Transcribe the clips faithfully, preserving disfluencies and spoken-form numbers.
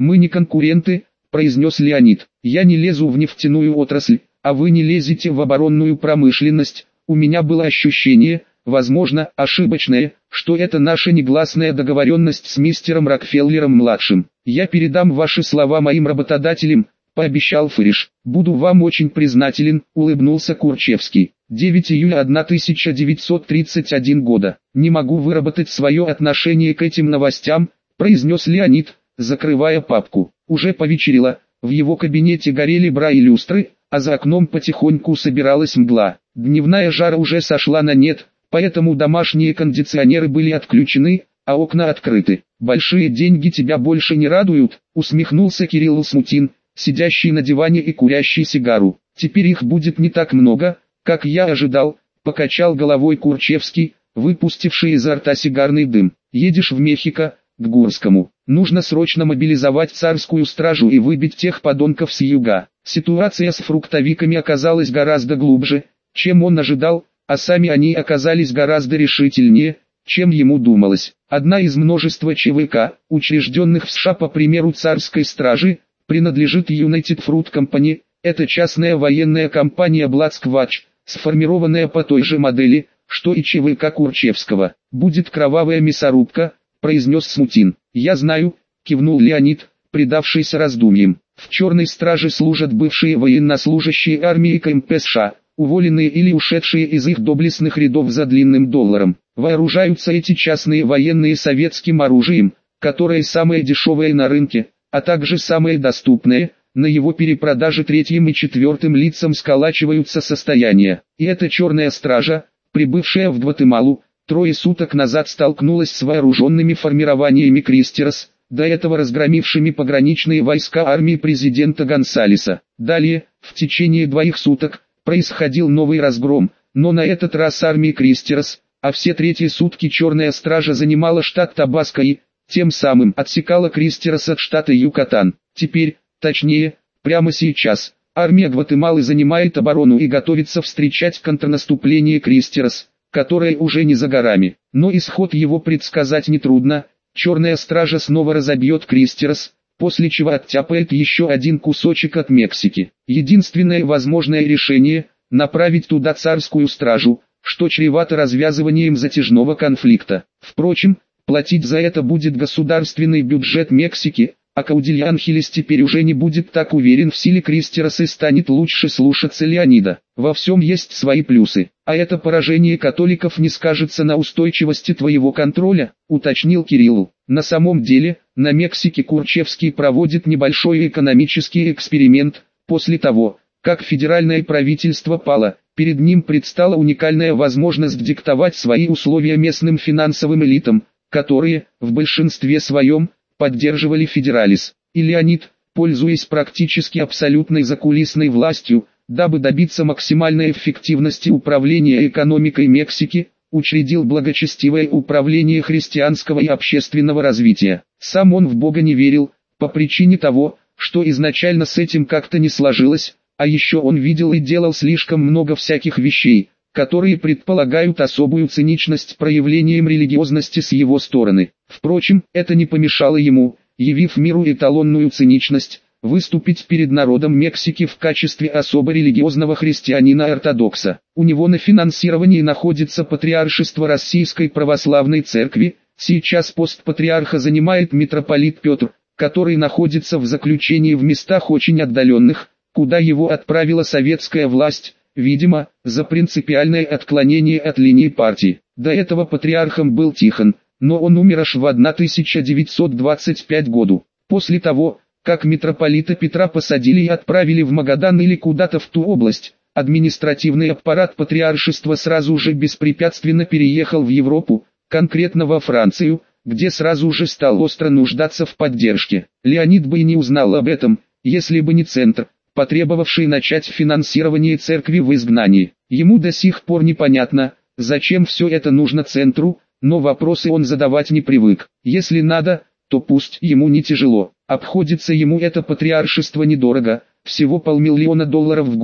Мы не конкуренты, произнес Леонид. Я не лезу в нефтяную отрасль, а вы не лезете в оборонную промышленность. У меня было ощущение, возможно, ошибочное, что это наша негласная договоренность с мистером Рокфеллером-младшим. Я передам ваши слова моим работодателям, пообещал Фриш. Буду вам очень признателен, улыбнулся Курчевский. девятого июля тысяча девятьсот тридцать первого года. Не могу выработать свое отношение к этим новостям, произнес Леонид, закрывая папку. Уже повечерело, в его кабинете горели бра и люстры, а за окном потихоньку собиралась мгла. Дневная жара уже сошла на нет, поэтому домашние кондиционеры были отключены, а окна открыты. «Большие деньги тебя больше не радуют?» — усмехнулся Кирилл Смутин, сидящий на диване и курящий сигару. «Теперь их будет не так много, как я ожидал», — покачал головой Курчевский, выпустивший изо рта сигарный дым. «Едешь в Мехико, к Гурскому. Нужно срочно мобилизовать царскую стражу и выбить тех подонков с юга». Ситуация с фруктовиками оказалась гораздо глубже, чем он ожидал, а сами они оказались гораздо решительнее, чем ему думалось. Одна из множества ЧВК, учрежденных в США по примеру царской стражи, принадлежит United Fruit Company. Это частная военная компания Блацквач, сформированная по той же модели, что и ЧВК Курчевского. «Будет кровавая мясорубка», — произнес Смутин. «Я знаю», — кивнул Леонид, предавшийся раздумьям. «В черной страже служат бывшие военнослужащие армии КМП США, уволенные или ушедшие из их доблестных рядов за длинным долларом. Вооружаются эти частные военные советским оружием, которое самое дешевое на рынке, а также самое доступное. На его перепродаже третьим и четвертым лицам сколачиваются состояния. И эта черная стража, прибывшая в Гватемалу, трое суток назад столкнулась с вооруженными формированиями Кристерос, до этого разгромившими пограничные войска армии президента Гонсалеса. Далее, в течение двоих суток, происходил новый разгром, но на этот раз армии Кристерос, а все третьи сутки черная стража занимала штат Табаско и, тем самым, отсекала Кристерос от штата Юкатан. Теперь, точнее, прямо сейчас, армия Гватемалы занимает оборону и готовится встречать контрнаступление Кристерос, которое уже не за горами. Но исход его предсказать нетрудно. Черная стража снова разобьет Кристерос, после чего оттяпает еще один кусочек от Мексики. Единственное возможное решение – направить туда царскую стражу, что чревато развязыванием затяжного конфликта. Впрочем, платить за это будет государственный бюджет Мексики, а Каудильянхелес теперь уже не будет так уверен в силе Кристерос и станет лучше слушаться Леонида. Во всем есть свои плюсы. «А это поражение католиков не скажется на устойчивости твоего контроля», — уточнил Кирилл. На самом деле, на Мексике Курчевский проводит небольшой экономический эксперимент. После того, как федеральное правительство пало, перед ним предстала уникальная возможность диктовать свои условия местным финансовым элитам, которые, в большинстве своем, поддерживали федералис. И Леонид, пользуясь практически абсолютной закулисной властью, дабы добиться максимальной эффективности управления экономикой Мексики, учредил благочестивое управление христианского и общественного развития. Сам он в Бога не верил, по причине того, что изначально с этим как-то не сложилось, а еще он видел и делал слишком много всяких вещей, которые предполагают особую циничность проявлением религиозности с его стороны. Впрочем, это не помешало ему, явив миру эталонную циничность, выступить перед народом Мексики в качестве особо религиозного христианина-ортодокса. У него на финансировании находится Патриаршество Российской Православной Церкви, сейчас пост патриарха занимает митрополит Петр, который находится в заключении в местах очень отдаленных, куда его отправила советская власть, видимо, за принципиальное отклонение от линии партии. До этого патриархом был Тихон, но он умер аж в тысяча девятьсот двадцать пятом году. После того, как митрополита Петра посадили и отправили в Магадан или куда-то в ту область, административный аппарат патриаршества сразу же беспрепятственно переехал в Европу, конкретно во Францию, где сразу же стал остро нуждаться в поддержке. Леонид бы и не узнал об этом, если бы не центр, потребовавший начать финансирование церкви в изгнании. Ему до сих пор непонятно, зачем все это нужно центру, но вопросы он задавать не привык. Если надо, то пусть ему не тяжело. Обходится ему это патриаршество недорого, всего полмиллиона долларов в год,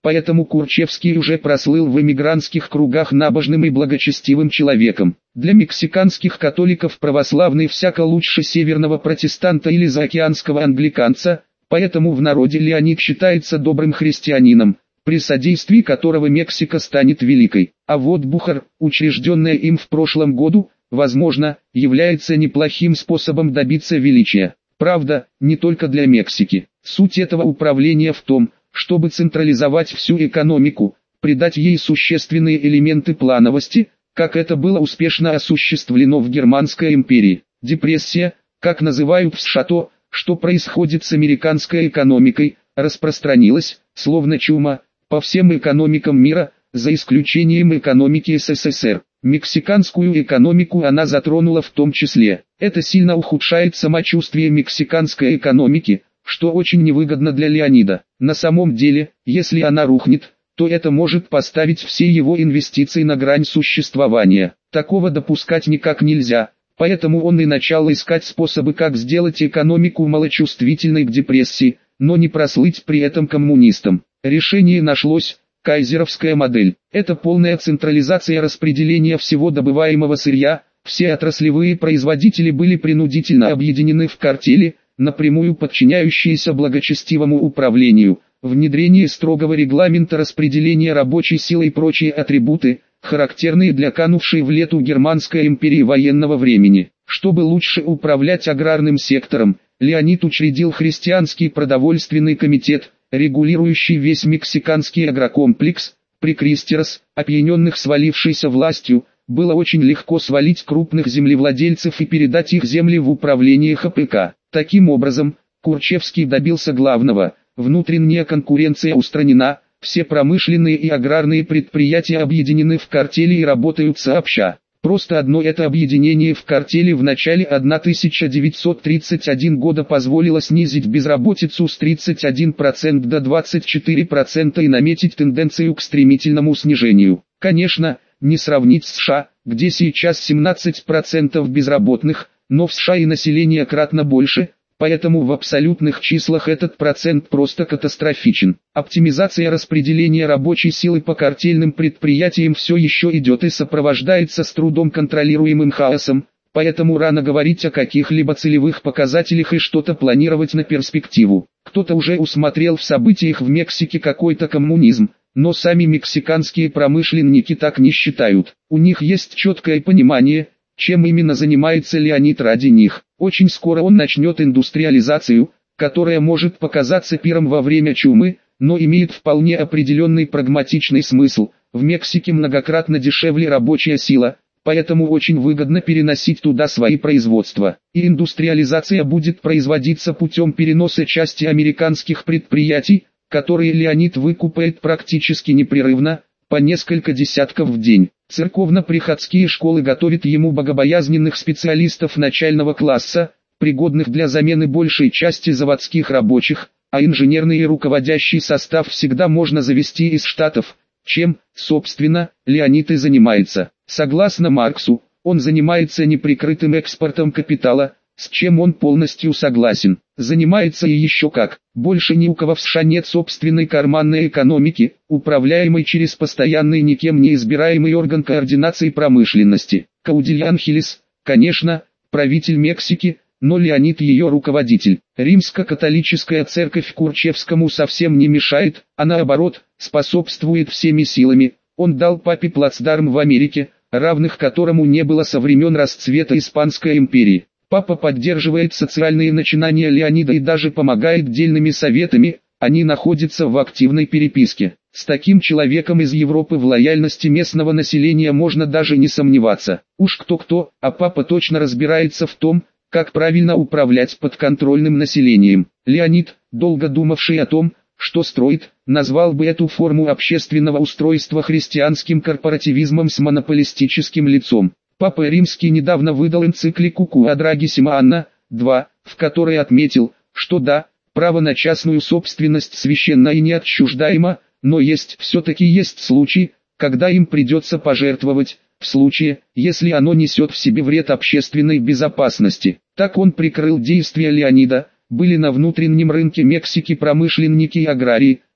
поэтому Курчевский уже прослыл в эмигрантских кругах набожным и благочестивым человеком. Для мексиканских католиков православный всяко лучше северного протестанта или заокеанского англиканца, поэтому в народе Леонид считается добрым христианином, при содействии которого Мексика станет великой. А вот Бухар, учрежденная им в прошлом году, возможно, является неплохим способом добиться величия. Правда, не только для Мексики. Суть этого управления в том, чтобы централизовать всю экономику, придать ей существенные элементы плановости, как это было успешно осуществлено в Германской империи. Депрессия, как называют в США то, что происходит с американской экономикой, распространилась, словно чума, по всем экономикам мира, за исключением экономики СССР. Мексиканскую экономику она затронула в том числе. Это сильно ухудшает самочувствие мексиканской экономики, что очень невыгодно для Леонида. На самом деле, если она рухнет, то это может поставить все его инвестиции на грань существования. Такого допускать никак нельзя, поэтому он и начал искать способы, как сделать экономику малочувствительной к депрессии, но не прослыть при этом коммунистом. Решение нашлось. Кайзеровская модель – это полная централизация распределения всего добываемого сырья, все отраслевые производители были принудительно объединены в картели, напрямую подчиняющиеся благочестивому управлению, внедрение строгого регламента распределения рабочей силы и прочие атрибуты, характерные для канувшей в лету Германской империи военного времени. Чтобы лучше управлять аграрным сектором, Леонид учредил христианский продовольственный комитет, регулирующий весь мексиканский агрокомплекс. При Кристерос, опьяненных свалившейся властью, было очень легко свалить крупных землевладельцев и передать их земли в управление ха пэ ка. Таким образом, Курчевский добился главного: внутренняя конкуренция устранена, все промышленные и аграрные предприятия объединены в картели и работают сообща. Просто одно это объединение в картели в начале тысяча девятьсот тридцать первого года позволило снизить безработицу с тридцати одного процента до двадцати четырёх процентов и наметить тенденцию к стремительному снижению. Конечно, не сравнить с США, где сейчас семнадцать процентов безработных, но в США и население кратно больше, поэтому в абсолютных числах этот процент просто катастрофичен. Оптимизация распределения рабочей силы по картельным предприятиям все еще идет и сопровождается с трудом контролируемым хаосом, поэтому рано говорить о каких-либо целевых показателях и что-то планировать на перспективу. Кто-то уже усмотрел в событиях в Мексике какой-то коммунизм, но сами мексиканские промышленники так не считают. У них есть четкое понимание, чем именно занимается Леонид ради них. Очень скоро он начнет индустриализацию, которая может показаться пиром во время чумы, но имеет вполне определенный прагматичный смысл. В Мексике многократно дешевле рабочая сила, поэтому очень выгодно переносить туда свои производства. И индустриализация будет производиться путем переноса части американских предприятий, которые Леонид выкупает практически непрерывно, по несколько десятков в день. Церковно-приходские школы готовят ему богобоязненных специалистов начального класса, пригодных для замены большей части заводских рабочих, а инженерный и руководящий состав всегда можно завести из Штатов, чем, собственно, Леонид и занимается. Согласно Марксу, он занимается неприкрытым экспортом капитала, с чем он полностью согласен. Занимается и еще как. Больше ни у кого в США нет собственной карманной экономики, управляемой через постоянный никем не избираемый орган координации промышленности. Каудильян Хилес, конечно, правитель Мексики, но Леонид ее руководитель. Римско-католическая церковь Курчевскому совсем не мешает, а наоборот, способствует всеми силами. Он дал папе плацдарм в Америке, равных которому не было со времен расцвета Испанской империи. Папа поддерживает социальные начинания Леонида и даже помогает дельными советами, они находятся в активной переписке. С таким человеком из Европы в лояльности местного населения можно даже не сомневаться. Уж кто-кто, а папа точно разбирается в том, как правильно управлять подконтрольным населением. Леонид, долго думавший о том, что строит, назвал бы эту форму общественного устройства христианским корпоративизмом с монополистическим лицом. Папа Римский недавно выдал энциклику Quadragesima Anna, два, в которой отметил, что да, право на частную собственность священно и неотчуждаемо, но есть все-таки есть случаи, когда им придется пожертвовать, в случае, если оно несет в себе вред общественной безопасности. Так он прикрыл действия Леонида. Были на внутреннем рынке Мексики промышленники и аграрии,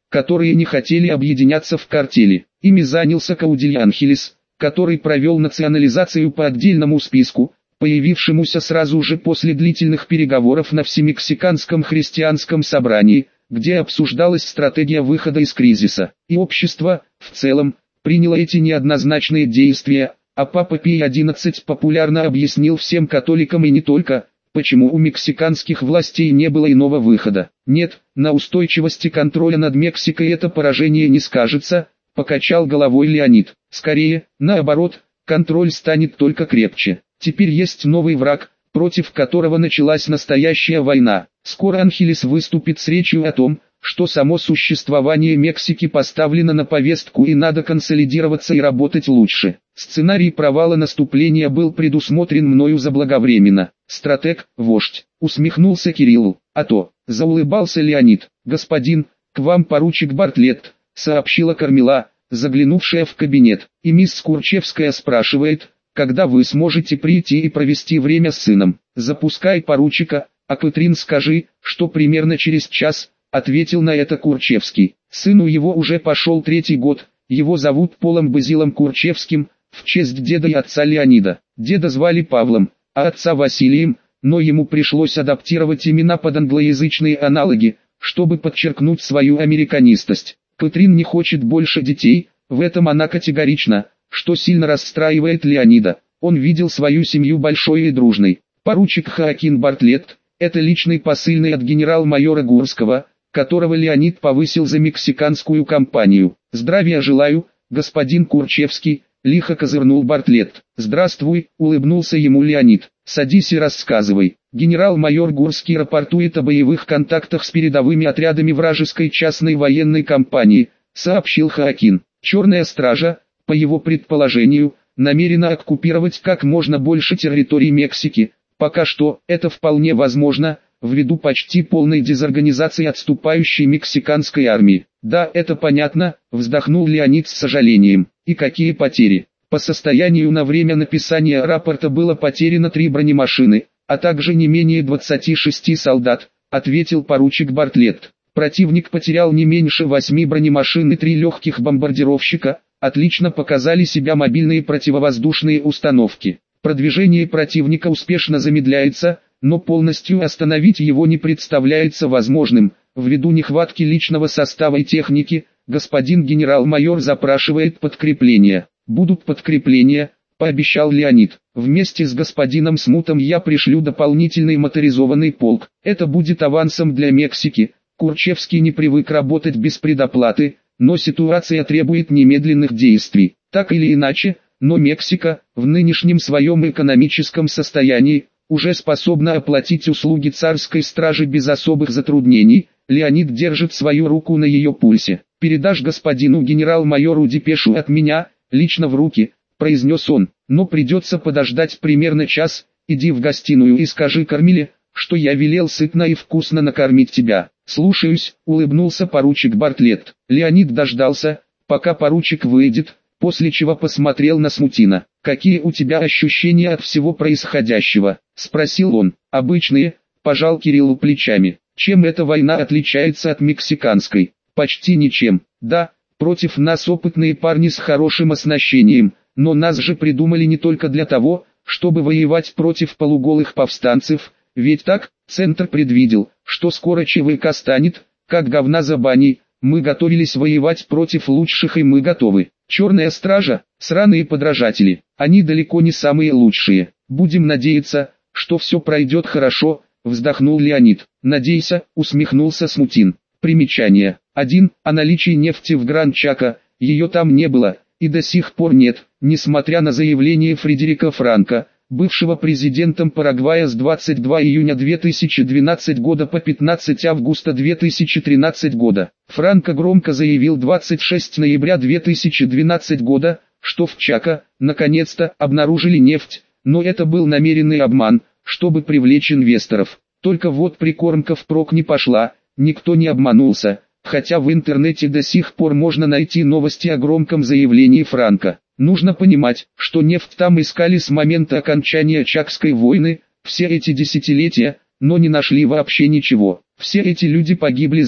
которые не хотели объединяться в картели. Ими занялся Каудиль Анхелес, который провел национализацию по отдельному списку, появившемуся сразу же после длительных переговоров на Всемексиканском христианском собрании, где обсуждалась стратегия выхода из кризиса. И общество, в целом, приняло эти неоднозначные действия, а Папа Пий одиннадцатый популярно объяснил всем католикам и не только, почему у мексиканских властей не было иного выхода. Нет, на устойчивости контроля над Мексикой это поражение не скажется, покачал головой Леонид. Скорее, наоборот, контроль станет только крепче. Теперь есть новый враг, против которого началась настоящая война. Скоро Анхелес выступит с речью о том, что само существование Мексики поставлено на повестку и надо консолидироваться и работать лучше. Сценарий провала наступления был предусмотрен мною заблаговременно. Стратег, вождь, усмехнулся Кириллу. А то, заулыбался Леонид. Господин, к вам поручик Бартлетт, сообщила Кармила, заглянувшая в кабинет. И мисс Курчевская спрашивает, когда вы сможете прийти и провести время с сыном. Запускай поручика, а Кэтрин скажи, что примерно через час, ответил на это Курчевский. Сыну его уже пошел третий год, его зовут Полом Базилом Курчевским, в честь деда и отца Леонида. Деда звали Павлом, а отца Василием, но ему пришлось адаптировать имена под англоязычные аналоги, чтобы подчеркнуть свою американистость. Кэтрин не хочет больше детей, в этом она категорична, что сильно расстраивает Леонида. Он видел свою семью большой и дружной. Поручик Хоакин Бартлетт – это личный посыльный от генерал-майора Гурского, которого Леонид повысил за мексиканскую кампанию. «Здравия желаю, господин Курчевский», – лихо козырнул Бартлетт. «Здравствуй», – улыбнулся ему Леонид. «Садись и рассказывай». Генерал-майор Гурский рапортует о боевых контактах с передовыми отрядами вражеской частной военной компании, сообщил Хоакин. «Черная стража», по его предположению, намерена оккупировать как можно больше территорий Мексики. Пока что, это вполне возможно, ввиду почти полной дезорганизации отступающей мексиканской армии. «Да, это понятно», — вздохнул Леонид с сожалением. «И какие потери?» По состоянию на время написания рапорта было потеряно три бронемашины, а также не менее двадцати шести солдат, ответил поручик Бартлетт. Противник потерял не меньше восьми бронемашин и три легких бомбардировщика. Отлично показали себя мобильные противовоздушные установки. Продвижение противника успешно замедляется, но полностью остановить его не представляется возможным, ввиду нехватки личного состава и техники. Господин генерал-майор запрашивает подкрепления. «Будут подкрепления», — пообещал Леонид. «Вместе с господином Смутом я пришлю дополнительный моторизованный полк. Это будет авансом для Мексики». Курчевский не привык работать без предоплаты, но ситуация требует немедленных действий. Так или иначе, но Мексика, в нынешнем своем экономическом состоянии, уже способна оплатить услуги царской стражи без особых затруднений. Леонид держит свою руку на ее пульсе. «Передашь господину генерал-майору депешу от меня, лично в руки», — произнес он. «Но придется подождать примерно час. Иди в гостиную и скажи Кармиле, что я велел сытно и вкусно накормить тебя». «Слушаюсь», — улыбнулся поручик Бартлетт. Леонид дождался, пока поручик выйдет, после чего посмотрел на Смутина. «Какие у тебя ощущения от всего происходящего?» — спросил он. «Обычные», — пожал Кириллу плечами. «Чем эта война отличается от мексиканской?» «Почти ничем. Да, против нас опытные парни с хорошим оснащением, но нас же придумали не только для того, чтобы воевать против полуголых повстанцев, ведь так, Центр предвидел, что скоро ЧВК станет, как говна за баней. Мы готовились воевать против лучших и мы готовы. Черная стража, сраные подражатели, они далеко не самые лучшие. Будем надеяться, что все пройдет хорошо», — вздохнул Леонид. «Надейся», — усмехнулся Смутин. Примечание. один. О наличии нефти в Гран-Чако, ее там не было, и до сих пор нет, несмотря на заявление Фредерика Франко, бывшего президентом Парагвая с двадцать два июня две тысячи двенадцатого года по пятнадцатое августа две тысячи тринадцатого года. Франко громко заявил двадцать шестого ноября две тысячи двенадцатого года, что в Чако, наконец-то, обнаружили нефть, но это был намеренный обман, чтобы привлечь инвесторов. Только вот прикормка впрок не пошла, никто не обманулся, хотя в интернете до сих пор можно найти новости о громком заявлении Франко. Нужно понимать, что нефть там искали с момента окончания Чакской войны, все эти десятилетия, но не нашли вообще ничего. Все эти люди погибли зря,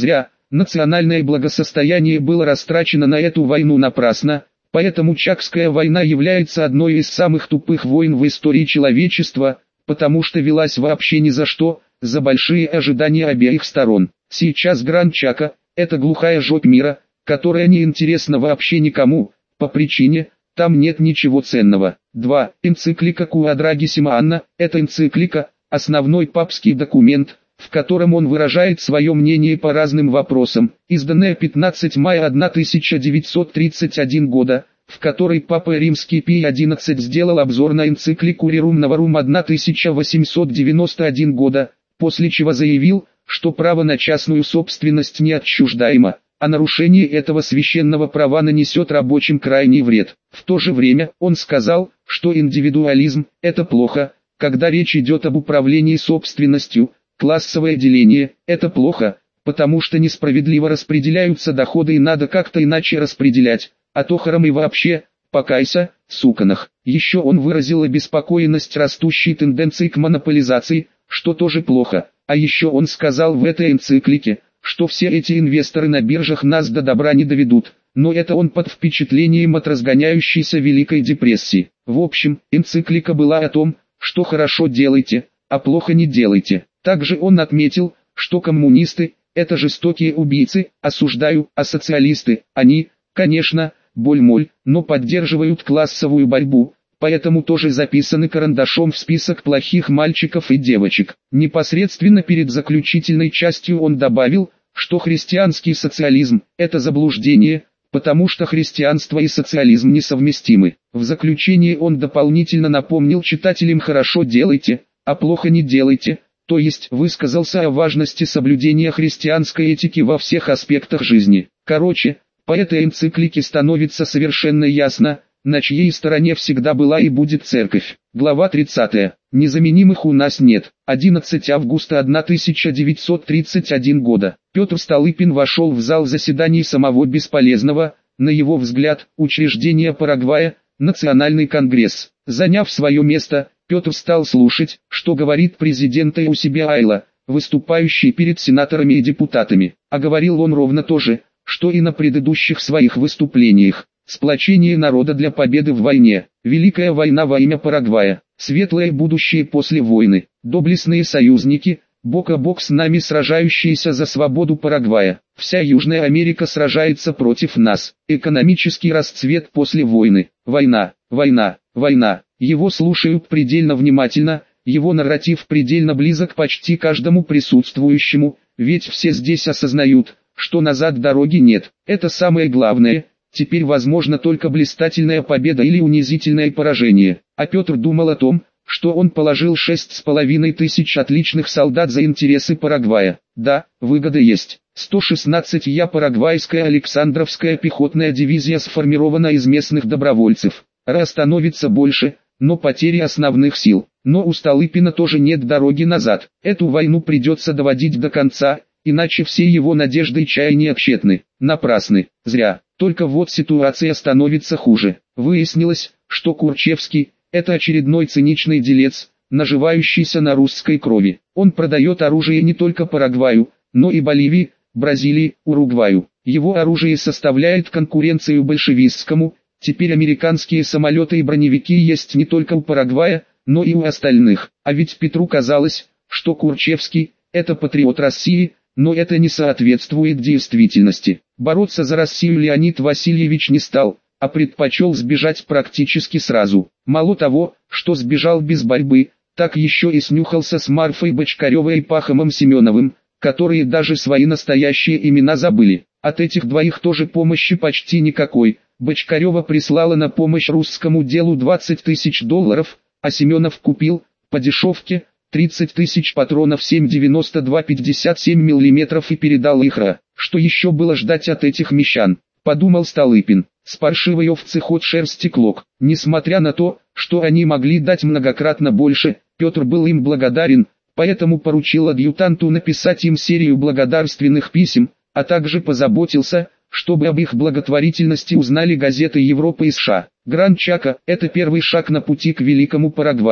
национальное благосостояние было растрачено на эту войну напрасно, поэтому Чакская война является одной из самых тупых войн в истории человечества, потому что велась вообще ни за что, за большие ожидания обеих сторон. Сейчас Гранд Чака – это глухая жопь мира, которая не интересна вообще никому, по причине, там нет ничего ценного. два. Энциклика Куадрагисима Анна – это энциклика, основной папский документ, в котором он выражает свое мнение по разным вопросам, изданная пятнадцатого мая тысяча девятьсот тридцать первого года, в которой Папа Римский Пий одиннадцатый сделал обзор на энциклику Rerum Novarum тысяча восемьсот девяносто первого года, после чего заявил, что право на частную собственность не отчуждаемо, а нарушение этого священного права нанесет рабочим крайний вред. В то же время он сказал, что индивидуализм – это плохо, когда речь идет об управлении собственностью. Классовое деление – это плохо, потому что несправедливо распределяются доходы и надо как-то иначе распределять, а то харам и вообще, покайся, суканах. Еще он выразил обеспокоенность растущей тенденцией к монополизации, что тоже плохо, а еще он сказал в этой энциклике, что все эти инвесторы на биржах нас до добра не доведут, но это он под впечатлением от разгоняющейся Великой депрессии. В общем, энциклика была о том, что хорошо делайте, а плохо не делайте. Также он отметил, что коммунисты – это жестокие убийцы, осуждаю, а социалисты, они, конечно, боль-моль, но поддерживают классовую борьбу, поэтому тоже записаны карандашом в список плохих мальчиков и девочек. Непосредственно перед заключительной частью он добавил, что христианский социализм – это заблуждение, потому что христианство и социализм несовместимы. В заключении он дополнительно напомнил читателям: хорошо делайте, а плохо не делайте. То есть высказался о важности соблюдения христианской этики во всех аспектах жизни. Короче, по этой энциклике становится совершенно ясно, на чьей стороне всегда была и будет церковь. Глава тридцатая. Незаменимых у нас нет. одиннадцатого августа тысяча девятьсот тридцать первого года. Петр Столыпин вошел в зал заседаний самого бесполезного, на его взгляд, учреждения Парагвая, Национальный конгресс. Заняв свое место, Петр стал слушать, что говорит президент у себя Айла, выступающий перед сенаторами и депутатами. А говорил он ровно то же, что и на предыдущих своих выступлениях. Сплочение народа для победы в войне. Великая война во имя Парагвая. Светлое будущее после войны. Доблестные союзники, бок о бок с нами сражающиеся за свободу Парагвая. Вся Южная Америка сражается против нас. Экономический расцвет после войны. Война, война, война. Его слушают предельно внимательно, его нарратив предельно близок почти каждому присутствующему, ведь все здесь осознают, что назад дороги нет. Это самое главное, теперь возможно только блистательная победа или унизительное поражение. А Петр думал о том, что он положил шесть с половиной тысяч отличных солдат за интересы Парагвая. Да, выгода есть. сто шестнадцатая Парагвайская Александровская пехотная дивизия сформирована из местных добровольцев. Ра становится больше, но потери основных сил. Но у Столыпина тоже нет дороги назад. Эту войну придется доводить до конца, иначе все его надежды и чаяния тщетны, напрасны, зря. Только вот ситуация становится хуже. Выяснилось, что Курчевский – это очередной циничный делец, наживающийся на русской крови. Он продает оружие не только Парагваю, но и Боливии, Бразилии, Уругваю. Его оружие составляет конкуренцию большевистскому. Теперь американские самолеты и броневики есть не только у Парагвая, но и у остальных. А ведь Петру казалось, что Курчевский – это патриот России, но это не соответствует действительности. Бороться за Россию Леонид Васильевич не стал, а предпочел сбежать практически сразу. Мало того, что сбежал без борьбы, так еще и снюхался с Марфой Бочкаревой и Пахомом Семеновым, которые даже свои настоящие имена забыли. От этих двоих тоже помощи почти никакой. Бочкарева прислала на помощь русскому делу двадцать тысяч долларов, а Семенов купил, по дешевке, тридцать тысяч патронов семь девяносто два пятьдесят семь миллиметров и передал их Ра. Что еще было ждать от этих мещан, подумал Столыпин. С паршивой овцы ход шерсти клок. Несмотря на то, что они могли дать многократно больше, Петр был им благодарен, поэтому поручил адъютанту написать им серию благодарственных писем, а также позаботился, чтобы об их благотворительности узнали газеты Европы и США. Гранд Чака – это первый шаг на пути к Великому Парагваю.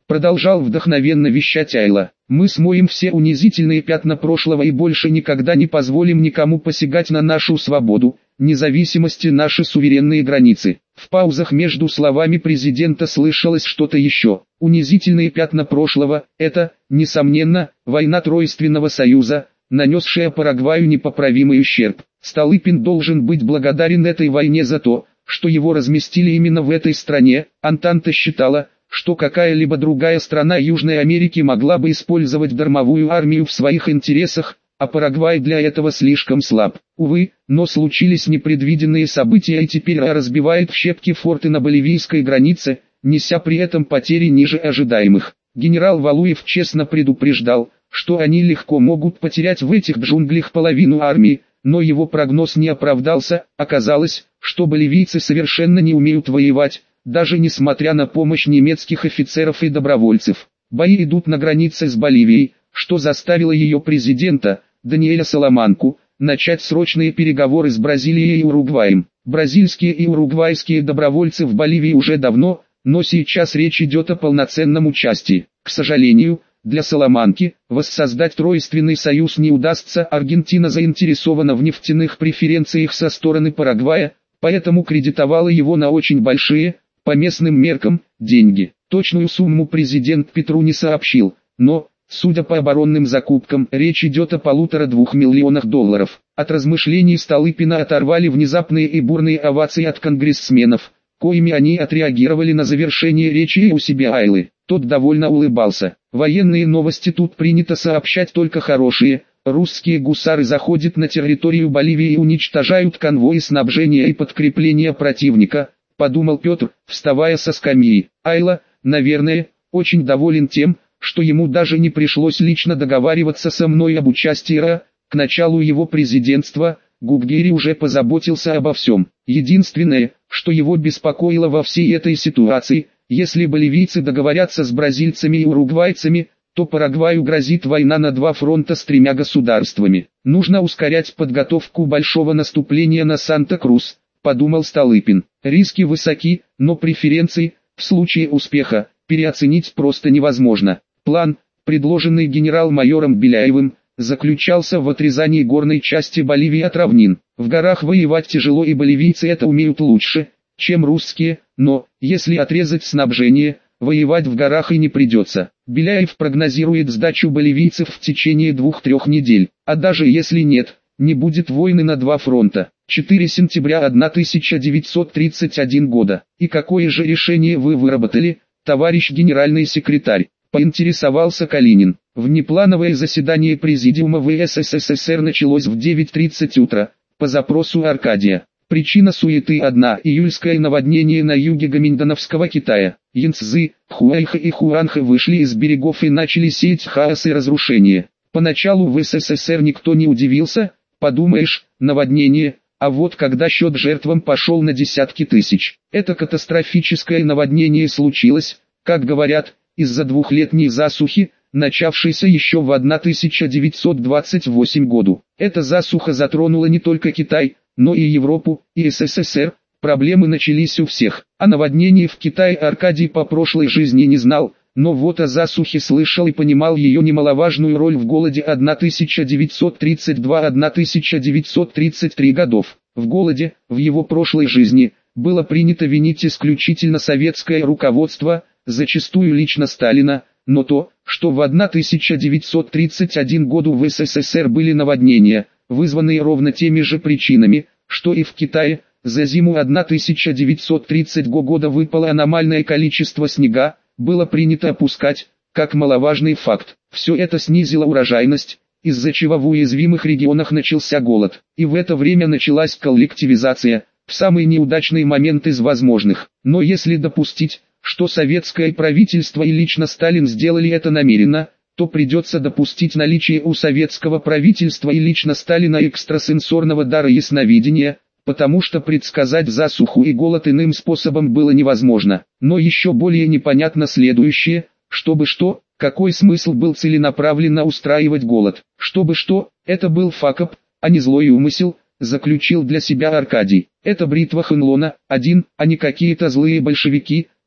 продолжал вдохновенно вещать Айла. Мы смоем все унизительные пятна прошлого и больше никогда не позволим никому посягать на нашу свободу, независимость и наши суверенные границы. В паузах между словами президента слышалось что-то еще. Унизительные пятна прошлого – это, несомненно, война Тройственного Союза, нанесшая Парагваю непоправимый ущерб. Столыпин должен быть благодарен этой войне за то, что его разместили именно в этой стране. Антанта считала, что какая-либо другая страна Южной Америки могла бы использовать дармовую армию в своих интересах, а Парагвай для этого слишком слаб. Увы, но случились непредвиденные события, и теперь А разбивает в щепки форты на боливийской границе, неся при этом потери ниже ожидаемых. Генерал Валуев честно предупреждал, что они легко могут потерять в этих джунглях половину армии, но его прогноз не оправдался. Оказалось, что боливийцы совершенно не умеют воевать, даже несмотря на помощь немецких офицеров и добровольцев. Бои идут на границе с Боливией, что заставило ее президента, Даниэля Соломанку, начать срочные переговоры с Бразилией и Уругваем. Бразильские и уругвайские добровольцы в Боливии уже давно, но сейчас речь идет о полноценном участии. К сожалению, для Соломанки воссоздать Тройственный союз не удастся. Аргентина заинтересована в нефтяных преференциях со стороны Парагвая, поэтому кредитовала его на очень большие, по местным меркам, деньги. Точную сумму президент Петру не сообщил, но, судя по оборонным закупкам, речь идет о полутора-двух миллионах долларов. От размышлений Столыпина оторвали внезапные и бурные овации от конгрессменов, коими они отреагировали на завершение речи и у себя Айлы. Тот довольно улыбался. Военные новости тут принято сообщать только хорошие. Русские гусары заходят на территорию Боливии и уничтожают конвои снабжения и подкрепления противника, подумал Петр, вставая со скамьи. Айла, наверное, очень доволен тем, что ему даже не пришлось лично договариваться со мной об участии РА. К началу его президентства Гуггери уже позаботился обо всем. Единственное, что его беспокоило во всей этой ситуации, если боливийцы договорятся с бразильцами и уругвайцами, то Парагваю грозит война на два фронта с тремя государствами. Нужно ускорять подготовку большого наступления на Санта-Крус, подумал Столыпин. Риски высоки, но преференции, в случае успеха, переоценить просто невозможно. План, предложенный генерал-майором Беляевым, заключался в отрезании горной части Боливии от равнин. В горах воевать тяжело, и боливийцы это умеют лучше, чем русские, но, если отрезать снабжение, воевать в горах и не придется. Беляев прогнозирует сдачу боливийцев в течение двух-трех недель, а даже если нет, не будет войны на два фронта. четвёртого сентября тысяча девятьсот тридцать первого года. И какое же решение вы выработали, товарищ генеральный секретарь? Поинтересовался Калинин. Внеплановое заседание Президиума ВССР началось в девять тридцать утра, по запросу Аркадия. Причина суеты одна: июльское наводнение на юге Гоминдановского Китая. Янцзы, Хуайха и Хуанха вышли из берегов и начали сеять хаос и разрушение. Поначалу в СССР никто не удивился, подумаешь, наводнение, а вот когда счет жертвам пошел на десятки тысяч. Это катастрофическое наводнение случилось, как говорят, из-за двухлетней засухи, начавшейся еще в тысяча девятьсот двадцать восьмом году. Эта засуха затронула не только Китай, но и Европу, и СССР. Проблемы начались у всех. О наводнении в Китае Аркадий по прошлой жизни не знал, но вот о засухе слышал и понимал ее немаловажную роль в голоде тысяча девятьсот тридцать два — тысяча девятьсот тридцать три годов. В голоде, в его прошлой жизни, было принято винить исключительно советское руководство, зачастую лично Сталина, но то, что в тысяча девятьсот тридцать первом году в СССР были наводнения, вызванные ровно теми же причинами, что и в Китае. За зиму тысяча девятьсот тридцатого года выпало аномальное количество снега, было принято опускать, как маловажный факт. Все это снизило урожайность, из-за чего в уязвимых регионах начался голод. И в это время началась коллективизация, в самый неудачный момент из возможных. Но если допустить, что советское правительство и лично Сталин сделали это намеренно, то придется допустить наличие у советского правительства и лично Сталина экстрасенсорного дара ясновидения, потому что предсказать засуху и голод иным способом было невозможно. Но еще более непонятно следующее: чтобы что, какой смысл был целенаправленно устраивать голод? Чтобы что, это был факап, а не злой умысел, заключил для себя Аркадий. Это бритва Хенлона, один, а не какие-то злые большевики,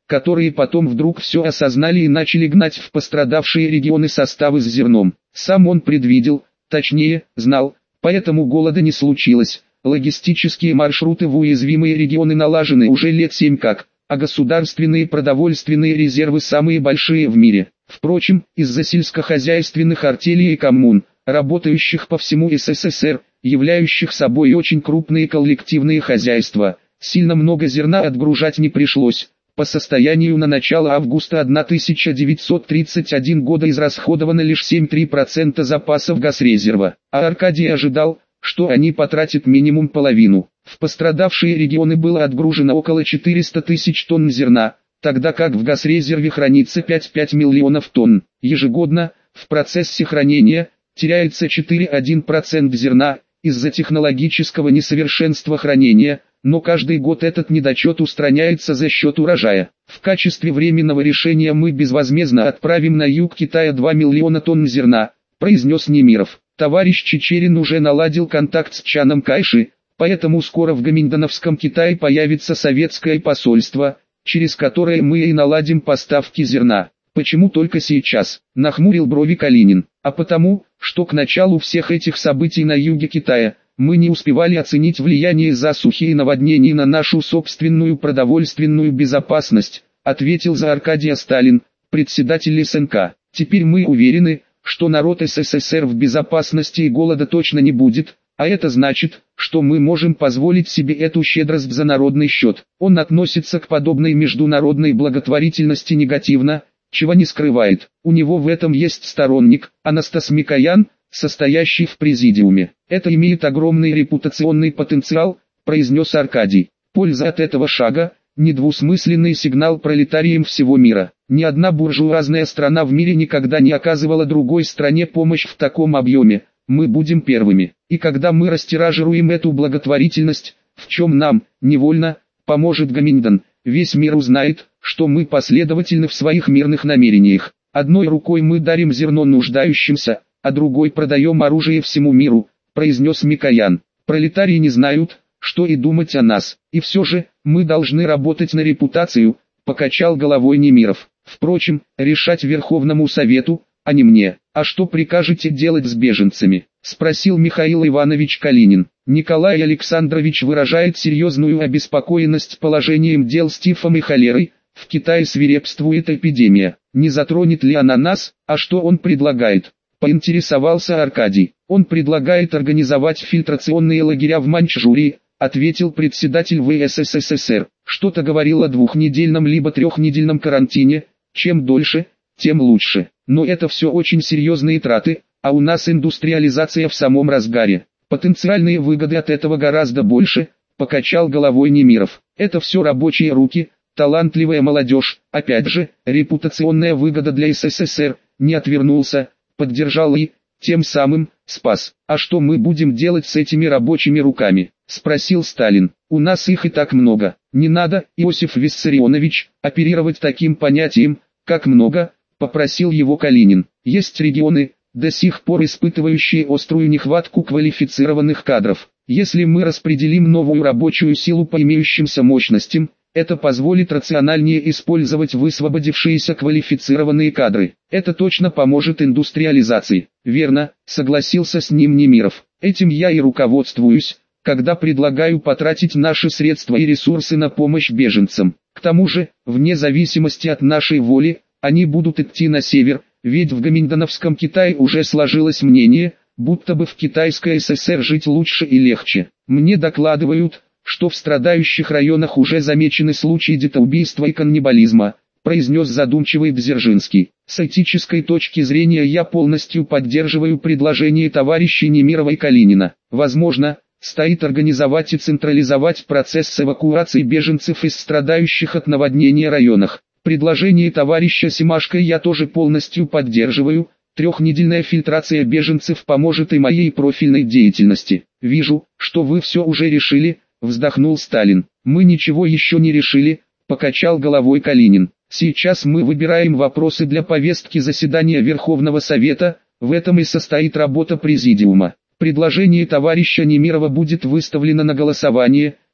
которые потом вдруг все осознали и начали гнать в пострадавшие регионы составы с зерном. Сам он предвидел, точнее, знал, поэтому голода не случилось. Логистические маршруты в уязвимые регионы налажены уже лет семь как, а государственные продовольственные резервы самые большие в мире. Впрочем, из-за сельскохозяйственных артелей и коммун, работающих по всему СССР, являющих собой очень крупные коллективные хозяйства, сильно много зерна отгружать не пришлось. По состоянию на начало августа тысяча девятьсот тридцать первого года израсходовано лишь семь целых три десятых процента запасов газрезерва, а Аркадий ожидал, что они потратят минимум половину. В пострадавшие регионы было отгружено около четырёхсот тысяч тонн зерна, тогда как в газрезерве хранится пять целых пять десятых миллионов тонн. Ежегодно, в процессе хранения, теряется четыре целых одна десятая процента зерна, из-за технологического несовершенства хранения, но каждый год этот недочет устраняется за счет урожая. В качестве временного решения мы безвозмездно отправим на юг Китая два миллиона тонн зерна, произнес Немиров. Товарищ Чичерин уже наладил контакт с Чаном Кайши, поэтому скоро в Гоминдановском Китае появится советское посольство, через которое мы и наладим поставки зерна. Почему только сейчас? Нахмурил брови Калинин. А потому, что к началу всех этих событий на юге Китая, мы не успевали оценить влияние засухи и наводнений на нашу собственную продовольственную безопасность, ответил за Аркадия Сталин, председатель СНК. Теперь мы уверены, что народ СССР в безопасности и голода точно не будет, а это значит, что мы можем позволить себе эту щедрость за народный счет. Он относится к подобной международной благотворительности негативно, чего не скрывает. У него в этом есть сторонник, Анастас Микоян, состоящий в президиуме. Это имеет огромный репутационный потенциал, произнес Аркадий. Польза от этого шага – недвусмысленный сигнал пролетариям всего мира. Ни одна буржуазная страна в мире никогда не оказывала другой стране помощь в таком объеме. Мы будем первыми. И когда мы растиражируем эту благотворительность, в чем нам, невольно, поможет Гоминдан, весь мир узнает, что мы последовательны в своих мирных намерениях. Одной рукой мы дарим зерно нуждающимся, а другой продаем оружие всему миру, произнес Микоян. Пролетарии не знают, что и думать о нас. И все же, мы должны работать на репутацию, покачал головой Немиров. Впрочем, решать Верховному Совету, а не мне. А что прикажете делать с беженцами? Спросил Михаил Иванович Калинин. Николай Александрович выражает серьезную обеспокоенность положением дел с тифом и холерой. В Китае свирепствует эпидемия. Не затронет ли она нас? А что он предлагает? Поинтересовался Аркадий. Он предлагает организовать фильтрационные лагеря в Маньчжурии, ответил председатель ВССР. Что-то говорил о двухнедельном либо трехнедельном карантине. Чем дольше, тем лучше. Но это все очень серьезные траты, а у нас индустриализация в самом разгаре. Потенциальные выгоды от этого гораздо больше, покачал головой Немиров. Это все рабочие руки, талантливая молодежь, опять же, репутационная выгода для СССР, не отвернулся, поддержал и, тем самым, спас. А что мы будем делать с этими рабочими руками? Спросил Сталин. У нас их и так много. Не надо, Иосиф Виссарионович, оперировать таким понятием, как много, попросил его Калинин. Есть регионы, до сих пор испытывающие острую нехватку квалифицированных кадров. Если мы распределим новую рабочую силу по имеющимся мощностям, это позволит рациональнее использовать высвободившиеся квалифицированные кадры. Это точно поможет индустриализации. Верно, согласился с ним Немиров. Этим я и руководствуюсь, когда предлагаю потратить наши средства и ресурсы на помощь беженцам. К тому же, вне зависимости от нашей воли, они будут идти на север, ведь в Гоминдановском Китае уже сложилось мнение, будто бы в Китайской ССР жить лучше и легче. Мне докладывают, что в страдающих районах уже замечены случаи детоубийства и каннибализма, произнес задумчивый Дзержинский. С этической точки зрения я полностью поддерживаю предложение товарищей Немирова и Калинина. Возможно, стоит организовать и централизовать процесс эвакуации беженцев из страдающих от наводнения районах. Предложение товарища Семашко я тоже полностью поддерживаю. Трехнедельная фильтрация беженцев поможет и моей профильной деятельности. Вижу, что вы все уже решили, вздохнул Сталин. Мы ничего еще не решили, покачал головой Калинин. Сейчас мы выбираем вопросы для повестки заседания Верховного Совета, в этом и состоит работа Президиума. Предложение товарища Немирова будет выставлено на голосование,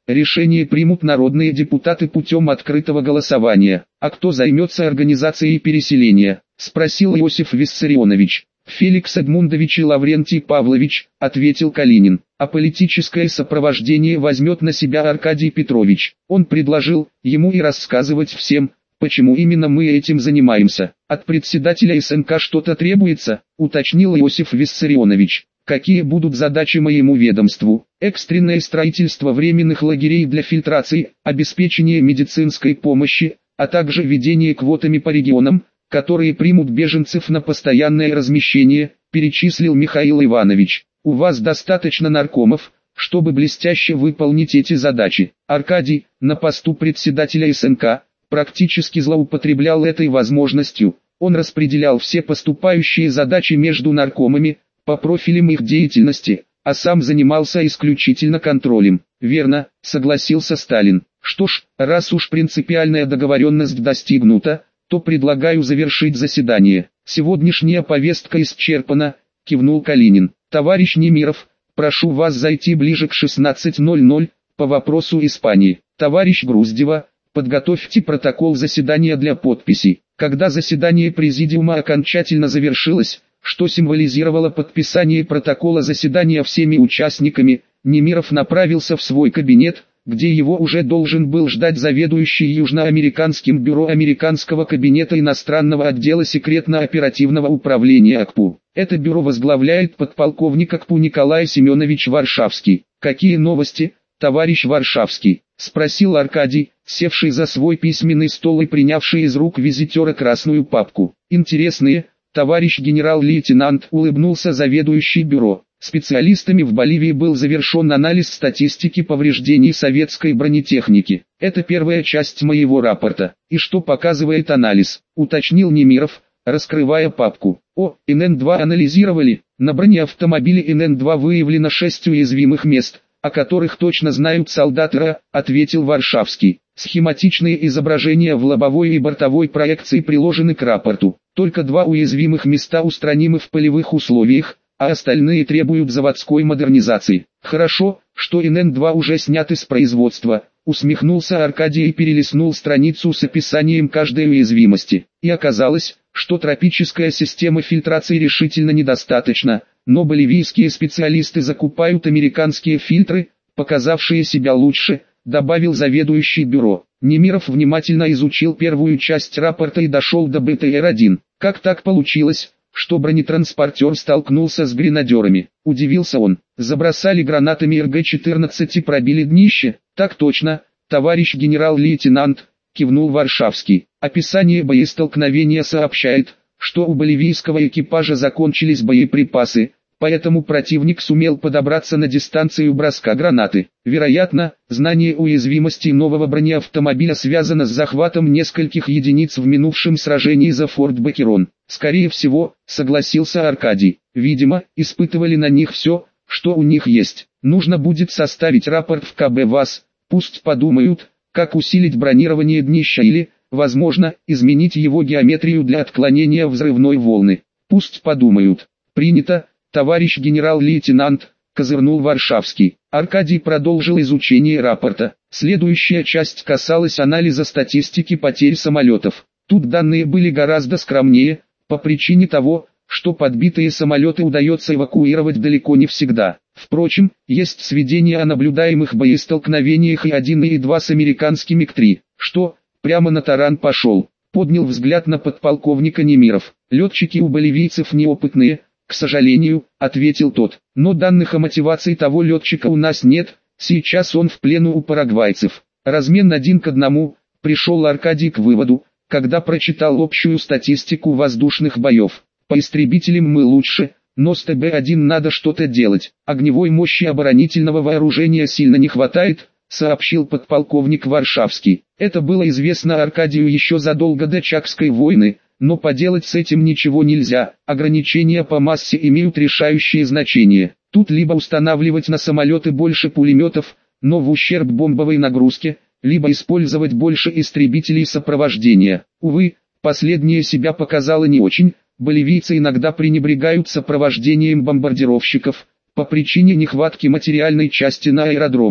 решение примут народные депутаты путем открытого голосования. А кто займется организацией переселения? Спросил Иосиф Виссарионович. Феликс Эдмундович и Лаврентий Павлович, ответил Калинин. А политическое сопровождение возьмет на себя Аркадий Петрович. Он предложил ему и рассказывать всем, почему именно мы этим занимаемся. От председателя СНК что-то требуется, уточнил Иосиф Виссарионович. Какие будут задачи моему ведомству? Экстренное строительство временных лагерей для фильтрации, обеспечение медицинской помощи, а также введение квотами по регионам, которые примут беженцев на постоянное размещение, перечислил Михаил Иванович. У вас достаточно наркомов, чтобы блестяще выполнить эти задачи. Аркадий, на посту председателя СНК, практически злоупотреблял этой возможностью. Он распределял все поступающие задачи между наркомами, по профилям их деятельности, а сам занимался исключительно контролем. Верно, согласился Сталин. Что ж, раз уж принципиальная договоренность достигнута, то предлагаю завершить заседание. Сегодняшняя повестка исчерпана, кивнул Калинин. Товарищ Немиров, прошу вас зайти ближе к шестнадцати ноль-ноль, по вопросу Испании. Товарищ Груздева, подготовьте протокол заседания для подписи. Когда заседание президиума окончательно завершилось, что символизировало подписание протокола заседания всеми участниками, Немиров направился в свой кабинет, где его уже должен был ждать заведующий Южноамериканским бюро Американского кабинета иностранного отдела секретно-оперативного управления АКПУ. Это бюро возглавляет подполковник АКПУ Николай Семенович Варшавский. «Какие новости, товарищ Варшавский?» — спросил Аркадий, севший за свой письменный стол и принявший из рук визитера красную папку. «Интересные, товарищ генерал-лейтенант», — улыбнулся заведующий бюро. Специалистами в Боливии был завершен анализ статистики повреждений советской бронетехники. Это первая часть моего рапорта. И что показывает анализ, уточнил Немиров, раскрывая папку. О, эн эн два анализировали. На бронеавтомобиле эн эн два выявлено шесть уязвимых мест, о которых точно знают солдаты РА, ответил Варшавский. Схематичные изображения в лобовой и бортовой проекции приложены к рапорту. Только два уязвимых места устранимы в полевых условиях, а остальные требуют заводской модернизации. Хорошо, что эн эн два уже снят из производства, усмехнулся Аркадий и перелистнул страницу с описанием каждой уязвимости. И оказалось, что тропическая система фильтрации решительно недостаточна, но боливийские специалисты закупают американские фильтры, показавшие себя лучше, добавил заведующий бюро. Немиров внимательно изучил первую часть рапорта и дошел до бэ тэ эр один. Как так получилось, что бронетранспортер столкнулся с гренадерами? Удивился он. Забросали гранатами эр гэ четырнадцать и пробили днище? Так точно, товарищ генерал-лейтенант, кивнул Варшавский. Описание боестолкновения сообщает, что у боливийского экипажа закончились боеприпасы, поэтому противник сумел подобраться на дистанцию броска гранаты. Вероятно, знание уязвимостей нового бронеавтомобиля связано с захватом нескольких единиц в минувшем сражении за Форт Бакерон. Скорее всего, согласился Аркадий. Видимо, испытывали на них все, что у них есть. Нужно будет составить рапорт в ка бэ ВАС, пусть подумают, как усилить бронирование днища или, возможно, изменить его геометрию для отклонения взрывной волны. Пусть подумают. Принято, товарищ генерал-лейтенант, козырнул Варшавский. Аркадий продолжил изучение рапорта. Следующая часть касалась анализа статистики потерь самолетов. Тут данные были гораздо скромнее, по причине того, что подбитые самолеты удается эвакуировать далеко не всегда. Впрочем, есть сведения о наблюдаемых боестолкновениях И один и два с американскими К три, что, прямо на таран пошел. Поднял взгляд на подполковника Немиров. Летчики у боливийцев неопытные, к сожалению, ответил тот. Но данных о мотивации того летчика у нас нет, сейчас он в плену у парагвайцев. Размен один к одному, пришел Аркадий к выводу, когда прочитал общую статистику воздушных боев. По истребителям мы лучше, но с тэ бэ один надо что-то делать. Огневой мощи оборонительного вооружения сильно не хватает, сообщил подполковник Варшавский. Это было известно Аркадию еще задолго до Чакской войны, но поделать с этим ничего нельзя. Ограничения по массе имеют решающее значение. Тут либо устанавливать на самолеты больше пулеметов, но в ущерб бомбовой нагрузке, либо использовать больше истребителей сопровождения. Увы, последнее себя показало не очень. Боливийцы иногда пренебрегают сопровождением бомбардировщиков, по причине нехватки материальной части на аэродромах.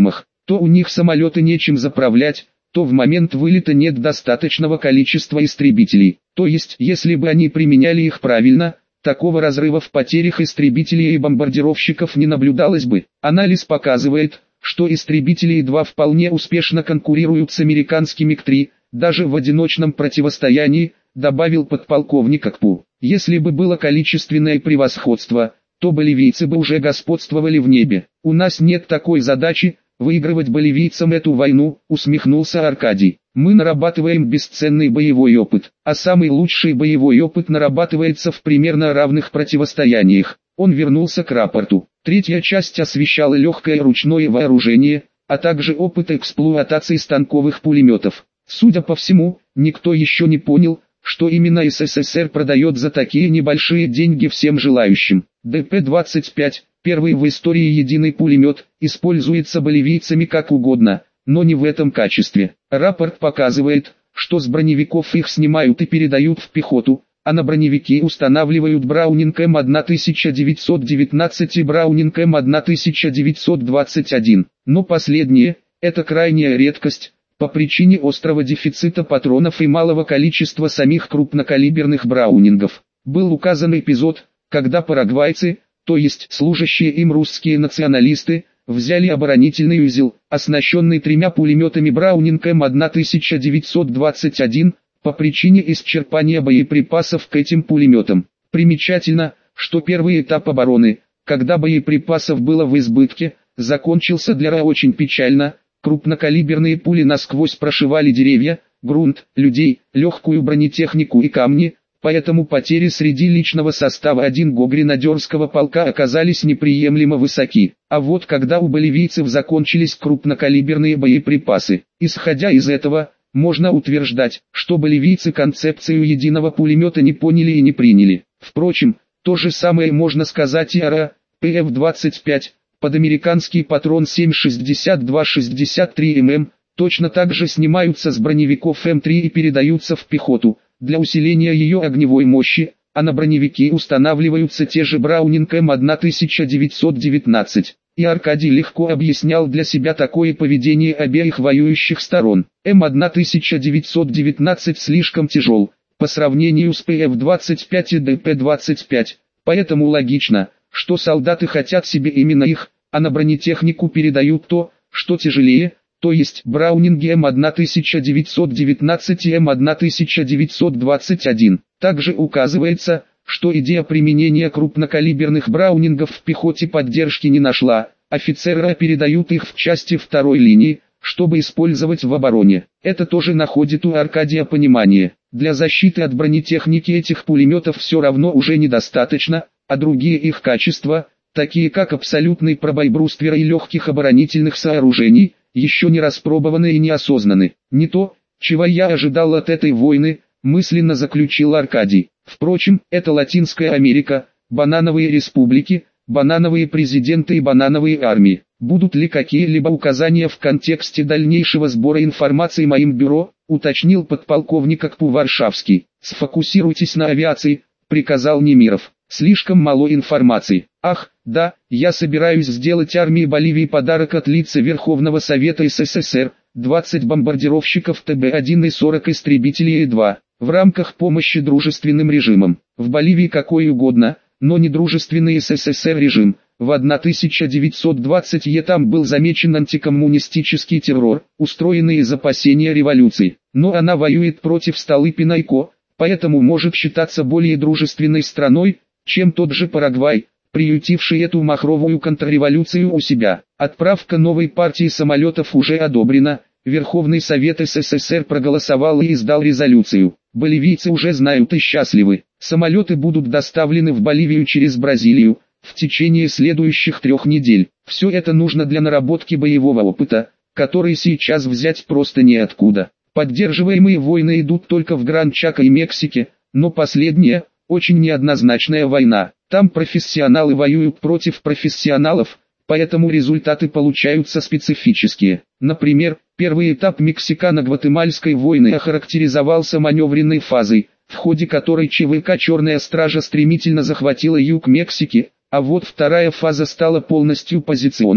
то у них самолеты нечем заправлять, то в момент вылета нет достаточного количества истребителей. То есть, если бы они применяли их правильно, такого разрыва в потерях истребителей и бомбардировщиков не наблюдалось бы. Анализ показывает, что истребители И два вполне успешно конкурируют с американскими К три, даже в одиночном противостоянии, добавил подполковник Акпу. Если бы было количественное превосходство, то боливийцы бы уже господствовали в небе. У нас нет такой задачи, выигрывать боливийцам эту войну, усмехнулся Аркадий. Мы нарабатываем бесценный боевой опыт, а самый лучший боевой опыт нарабатывается в примерно равных противостояниях. Он вернулся к рапорту. Третья часть освещала легкое ручное вооружение, а также опыт эксплуатации станковых пулеметов. Судя по всему, никто еще не понял, что именно СССР продает за такие небольшие деньги всем желающим. Д П двадцать пять, первый в истории единый пулемет, используется боливийцами как угодно, но не в этом качестве. Рапорт показывает, что с броневиков их снимают и передают в пехоту, а на броневики устанавливают Браунинг М тысяча девятьсот девятнадцать и Браунинг М тысяча девятьсот двадцать один. Но последнее – это крайняя редкость, по причине острого дефицита патронов и малого количества самих крупнокалиберных браунингов. Был указан эпизод, когда парагвайцы, то есть служащие им русские националисты, взяли оборонительный узел, оснащенный тремя пулеметами Браунинг М тысяча девятьсот двадцать один, по причине исчерпания боеприпасов к этим пулеметам. Примечательно, что первый этап обороны, когда боеприпасов было в избытке, закончился для РА очень печально. Крупнокалиберные пули насквозь прошивали деревья, грунт, людей, легкую бронетехнику и камни, поэтому потери среди личного состава один го гренадерского полка оказались неприемлемо высоки. А вот когда у боливийцев закончились крупнокалиберные боеприпасы, исходя из этого, можно утверждать, что боливийцы концепцию единого пулемета не поняли и не приняли. Впрочем, то же самое можно сказать и о РА, П Ф двадцать пять. Под американский патрон семь шестьдесят два шестьдесят три миллиметра, точно так же снимаются с броневиков М три и передаются в пехоту, для усиления ее огневой мощи, а на броневики устанавливаются те же Браунинг М тысяча девятьсот девятнадцать. И Аркадий легко объяснял для себя такое поведение обеих воюющих сторон. М тысяча девятьсот девятнадцать слишком тяжел, по сравнению с П Ф двадцать пять и Д П двадцать пять, поэтому логично, что солдаты хотят себе именно их, а на бронетехнику передают то, что тяжелее, то есть Браунинги М тысяча девятьсот девятнадцать и М тысяча девятьсот двадцать один. Также указывается, что идея применения крупнокалиберных браунингов в пехоте поддержки не нашла, офицеры передают их в части второй линии, чтобы использовать в обороне. Это тоже находит у Аркадия понимание. Для защиты от бронетехники этих пулеметов все равно уже недостаточно, а другие их качества, такие как абсолютный пробой бруствера и легких оборонительных сооружений, еще не распробованы и не осознаны. Не то, чего я ожидал от этой войны, мысленно заключил Аркадий. Впрочем, это Латинская Америка, банановые республики, банановые президенты и банановые армии. Будут ли какие-либо указания в контексте дальнейшего сбора информации моим бюро, уточнил подполковник Акпу Варшавский. Сфокусируйтесь на авиации, приказал Немиров. Слишком мало информации. Ах, да, я собираюсь сделать армии Боливии подарок от лица Верховного Совета С С С Р, двадцать бомбардировщиков Т Б один и сорок истребителей И два, в рамках помощи дружественным режимам. В Боливии какой угодно, но недружественный С С С Р режим. В тысяча девятьсот двадцатом там был замечен антикоммунистический террор, устроенный из опасения революции. Но она воюет против Столыпина и Ко, поэтому может считаться более дружественной страной, чем тот же Парагвай, приютивший эту махровую контрреволюцию у себя. Отправка новой партии самолетов уже одобрена, Верховный Совет С С С Р проголосовал и издал резолюцию. Боливийцы уже знают и счастливы, самолеты будут доставлены в Боливию через Бразилию, в течение следующих трех недель. Все это нужно для наработки боевого опыта, который сейчас взять просто неоткуда. Поддерживаемые войны идут только в Гран-Чако и Мексике, но последняя – очень неоднозначная война. Там профессионалы воюют против профессионалов, поэтому результаты получаются специфические. Например, первый этап Мексикано-Гватемальской войны охарактеризовался маневренной фазой, в ходе которой Ч В К «Черная стража» стремительно захватила юг Мексики, а вот вторая фаза стала полностью позиционной,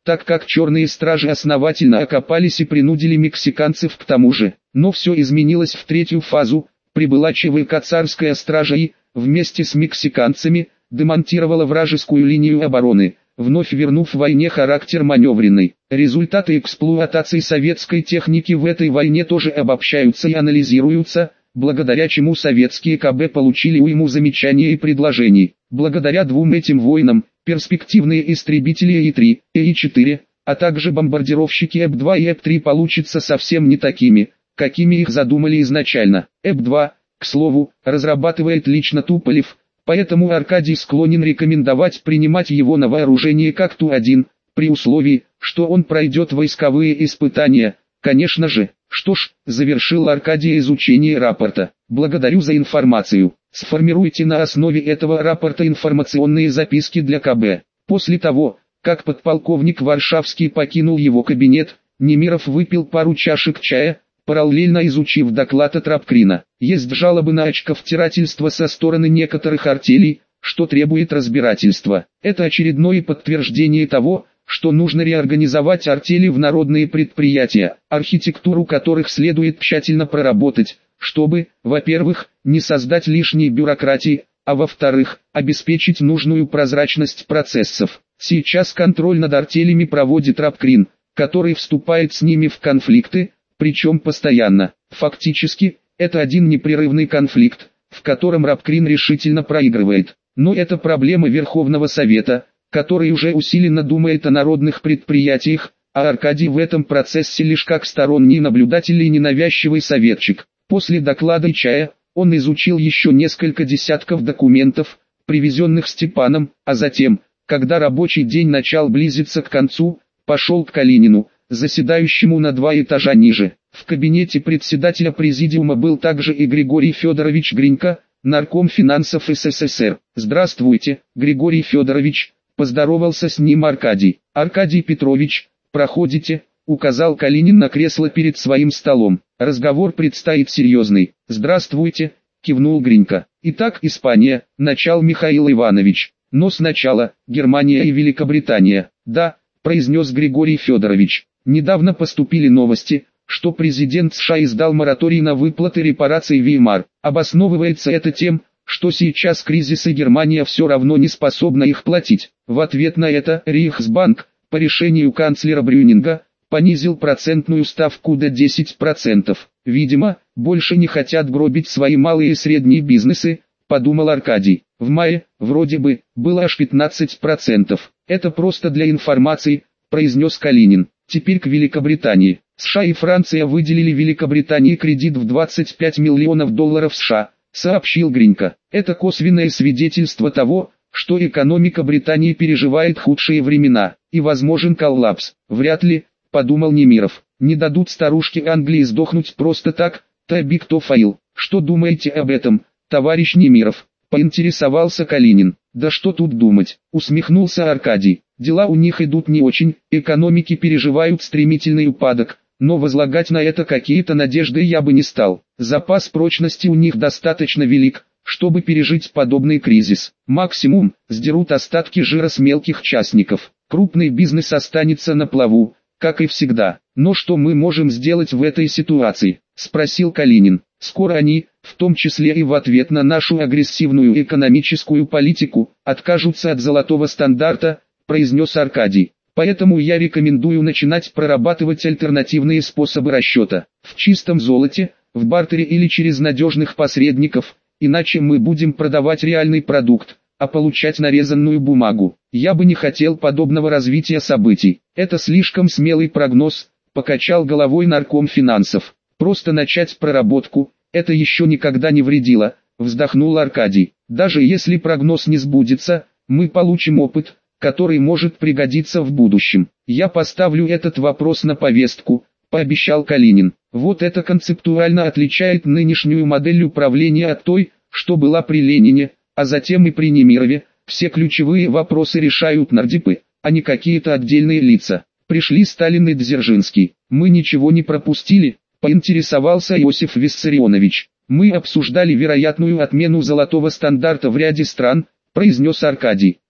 так как черные стражи основательно окопались и принудили мексиканцев к тому же. Но все изменилось в третью фазу, прибыла ЧВК «Царская стража» и, вместе с мексиканцами, демонтировала вражескую линию обороны, вновь вернув войне характер маневренный. Результаты эксплуатации советской техники в этой войне тоже обобщаются и анализируются, благодаря чему советские КБ получили уйму замечаний и предложений. Благодаря двум этим войнам, перспективные истребители И три, И четыре, а также бомбардировщики Эп два и Эп три получатся совсем не такими, какими их задумали изначально. Эп два, к слову, разрабатывает лично Туполев, поэтому Аркадий склонен рекомендовать принимать его на вооружение как Ту один, при условии, что он пройдет войсковые испытания, конечно же. Что ж, завершил Аркадий изучение рапорта. Благодарю за информацию. Сформируйте на основе этого рапорта информационные записки для КБ. После того, как подполковник Варшавский покинул его кабинет, Немиров выпил пару чашек чая, параллельно изучив доклад от Рабкрина. Есть жалобы на очковтирательство со стороны некоторых артелей, что требует разбирательства. Это очередное подтверждение того, что нужно реорганизовать артели в народные предприятия, архитектуру которых следует тщательно проработать, чтобы, во-первых, не создать лишней бюрократии, а во-вторых, обеспечить нужную прозрачность процессов. Сейчас контроль над артелями проводит Рабкрин, который вступает с ними в конфликты, причем постоянно. Фактически, это один непрерывный конфликт, в котором Рабкрин решительно проигрывает. Но это проблема Верховного Совета, который уже усиленно думает о народных предприятиях, а Аркадий в этом процессе лишь как сторонний наблюдатель и ненавязчивый советчик. После доклада и чая, он изучил еще несколько десятков документов, привезенных Степаном, а затем, когда рабочий день начал близиться к концу, пошел к Калинину, заседающему на два этажа ниже. В кабинете председателя президиума был также и Григорий Федорович Гринько, нарком финансов СССР. «Здравствуйте, Григорий Федорович», — поздоровался с ним Аркадий. «Аркадий Петрович, проходите», — указал Калинин на кресло перед своим столом. «Разговор предстоит серьезный». «Здравствуйте», — кивнул Гринько. «Итак, Испания», — начал Михаил Иванович. «Но сначала Германия и Великобритания». «Да», — произнес Григорий Федорович. «Недавно поступили новости, что президент США издал мораторий на выплаты репараций Веймар. Обосновывается это тем, что сейчас кризис и Германия все равно не способна их платить. В ответ на это Рейхсбанк, по решению канцлера Брюнинга, понизил процентную ставку до десяти процентов. Видимо, больше не хотят гробить свои малые и средние бизнесы, подумал Аркадий. В мае, вроде бы, было аж пятнадцать процентов. Это просто для информации, произнес Калинин. Теперь к Великобритании. США и Франция выделили Великобритании кредит в двадцать пять миллионов долларов США, сообщил Гринько. Это косвенное свидетельство того, что экономика Британии переживает худшие времена, и возможен коллапс. Вряд ли, подумал Немиров. Не дадут старушке Англии сдохнуть просто так, табик то фаил. Что думаете об этом, товарищ Немиров? Поинтересовался Калинин. Да что тут думать, усмехнулся Аркадий. Дела у них идут не очень, экономики переживают стремительный упадок, но возлагать на это какие-то надежды я бы не стал. Запас прочности у них достаточно велик, чтобы пережить подобный кризис. Максимум, сдерут остатки жира с мелких частников. Крупный бизнес останется на плаву, как и всегда. Но что мы можем сделать в этой ситуации? Спросил Калинин. Скоро они, в том числе и в ответ на нашу агрессивную экономическую политику, откажутся от золотого стандарта, произнес Аркадий. Поэтому я рекомендую начинать прорабатывать альтернативные способы расчета. В чистом золоте, в бартере или через надежных посредников, иначе мы будем продавать реальный продукт, а получать нарезанную бумагу. Я бы не хотел подобного развития событий. Это слишком смелый прогноз, покачал головой нарком финансов. Просто начать проработку, это еще никогда не вредило, вздохнул Аркадий. Даже если прогноз не сбудется, мы получим опыт, который может пригодиться в будущем. Я поставлю этот вопрос на повестку, пообещал Калинин. Вот это концептуально отличает нынешнюю модель управления от той, что была при Ленине, а затем и при Немирове. Все ключевые вопросы решают нардепы, а не какие-то отдельные лица. Пришли Сталин и Дзержинский. Мы ничего не пропустили, поинтересовался Иосиф Виссарионович. Мы обсуждали вероятную отмену золотого стандарта в ряде стран, произнес Аркадий.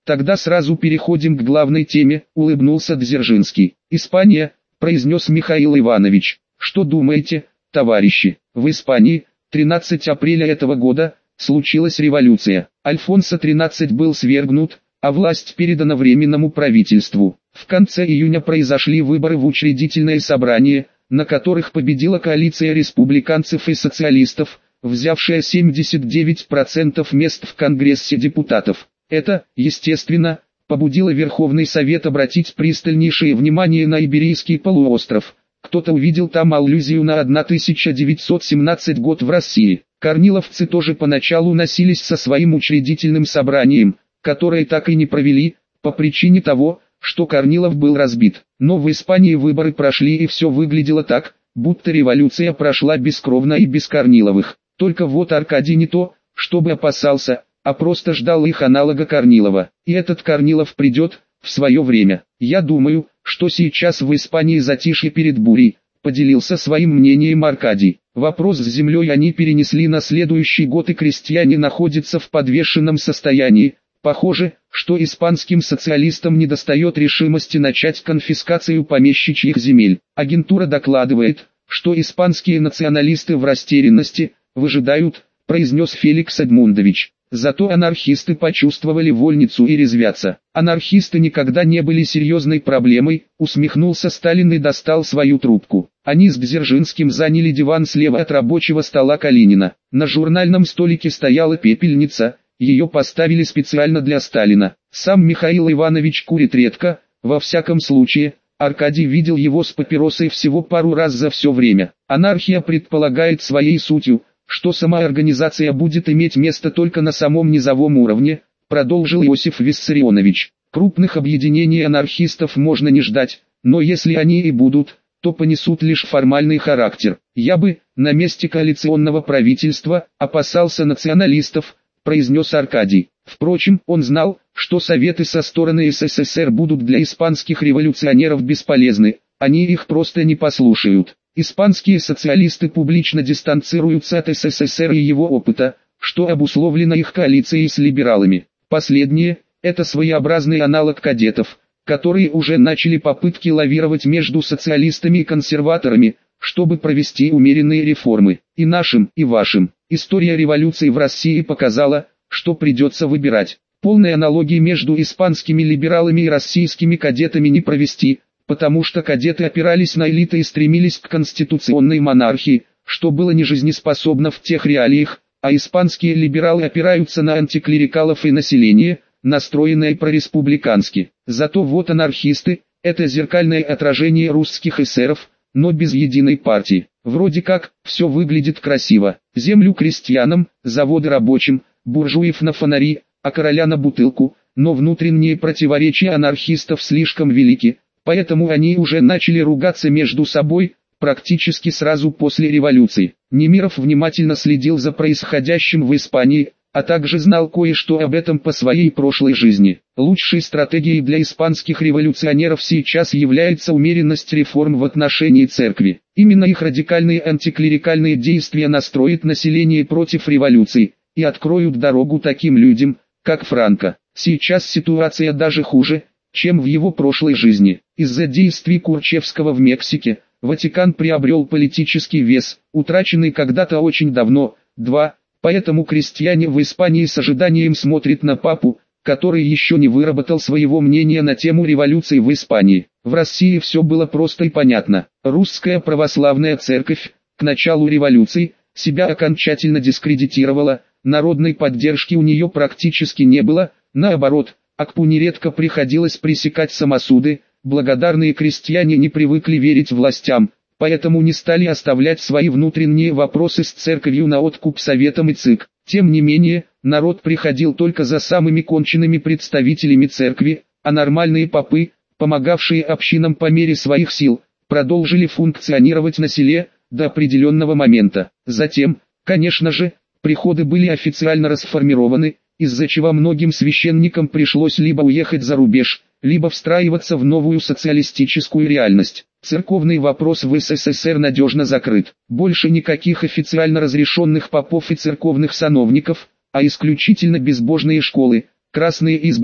Тогда сразу переходим к главной теме, улыбнулся Дзержинский. Испания, произнес Михаил Иванович. Что думаете, товарищи? В Испании, тринадцатого апреля этого года, случилась революция. Альфонсо тринадцатый был свергнут, а власть передана Временному правительству. В конце июня произошли выборы в учредительное собрание, на которых победила коалиция республиканцев и социалистов, взявшая семьдесят девять процентов мест в Конгрессе депутатов. Это, естественно, побудило Верховный Совет обратить пристальнейшее внимание на Иберийский полуостров. Кто-то увидел там аллюзию на тысяча девятьсот семнадцатый год в России. Корниловцы тоже поначалу носились со своим учредительным собранием, которое так и не провели, по причине того, что Корнилов был разбит. Но в Испании выборы прошли и все выглядело так, будто революция прошла бескровно и без Корниловых. Только вот Аркадий не то, чтобы опасался, а просто ждал их аналога Корнилова. И этот Корнилов придет в свое время. Я думаю, что сейчас в Испании затишье перед бурей, поделился своим мнением Аркадий. Вопрос с землей они перенесли на следующий год, и крестьяне находятся в подвешенном состоянии. Похоже, что испанским социалистам недостает решимости начать конфискацию помещичьих земель. Агентура докладывает, что испанские националисты в растерянности, выжидают, произнес Феликс Эдмундович. Зато анархисты почувствовали вольницу и резвятся. Анархисты никогда не были серьезной проблемой, усмехнулся Сталин и достал свою трубку. Они с Дзержинским заняли диван слева от рабочего стола Калинина. На журнальном столике стояла пепельница, ее поставили специально для Сталина. Сам Михаил Иванович курит редко, во всяком случае, Аркадий видел его с папиросой всего пару раз за все время. Анархия предполагает своей сутью, что самоорганизация будет иметь место только на самом низовом уровне, продолжил Иосиф Виссарионович. Крупных объединений анархистов можно не ждать, но если они и будут, то понесут лишь формальный характер. Я бы, на месте коалиционного правительства, опасался националистов, произнес Аркадий. Впрочем, он знал, что советы со стороны СССР будут для испанских революционеров бесполезны, они их просто не послушают. Испанские социалисты публично дистанцируются от СССР и его опыта, что обусловлено их коалицией с либералами. Последние – это своеобразный аналог кадетов, которые уже начали попытки лавировать между социалистами и консерваторами, чтобы провести умеренные реформы. И нашим, и вашим. История революции в России показала, что придется выбирать. Полной аналогии между испанскими либералами и российскими кадетами не провести, потому что кадеты опирались на элиты и стремились к конституционной монархии, что было нежизнеспособно в тех реалиях, а испанские либералы опираются на антиклерикалов и население, настроенное прореспубликански. Зато вот анархисты – это зеркальное отражение русских эсеров, но без единой партии. Вроде как, все выглядит красиво. Землю крестьянам, заводы рабочим, буржуев на фонари, а короля на бутылку, но внутренние противоречия анархистов слишком велики. Поэтому они уже начали ругаться между собой, практически сразу после революции. Немиров внимательно следил за происходящим в Испании, а также знал кое-что об этом по своей прошлой жизни. Лучшей стратегией для испанских революционеров сейчас является умеренность реформ в отношении церкви. Именно их радикальные антиклерикальные действия настроят население против революции и откроют дорогу таким людям, как Франко. Сейчас ситуация даже хуже, чем в его прошлой жизни. Из-за действий Курчевского в Мексике, Ватикан приобрел политический вес, утраченный когда-то очень давно. два. Поэтому крестьяне в Испании с ожиданием смотрят на папу, который еще не выработал своего мнения на тему революции в Испании. В России все было просто и понятно. Русская православная церковь, к началу революции, себя окончательно дискредитировала, народной поддержки у нее практически не было, наоборот, Акпу нередко приходилось пресекать самосуды, благодарные крестьяне не привыкли верить властям, поэтому не стали оставлять свои внутренние вопросы с церковью на откуп советам и ЦИК. Тем не менее, народ приходил только за самыми конченными представителями церкви, а нормальные попы, помогавшие общинам по мере своих сил, продолжили функционировать на селе до определенного момента. Затем, конечно же, приходы были официально расформированы, из-за чего многим священникам пришлось либо уехать за рубеж, либо встраиваться в новую социалистическую реальность. Церковный вопрос в СССР надежно закрыт. Больше никаких официально разрешенных попов и церковных сановников, а исключительно безбожные школы, красные избы,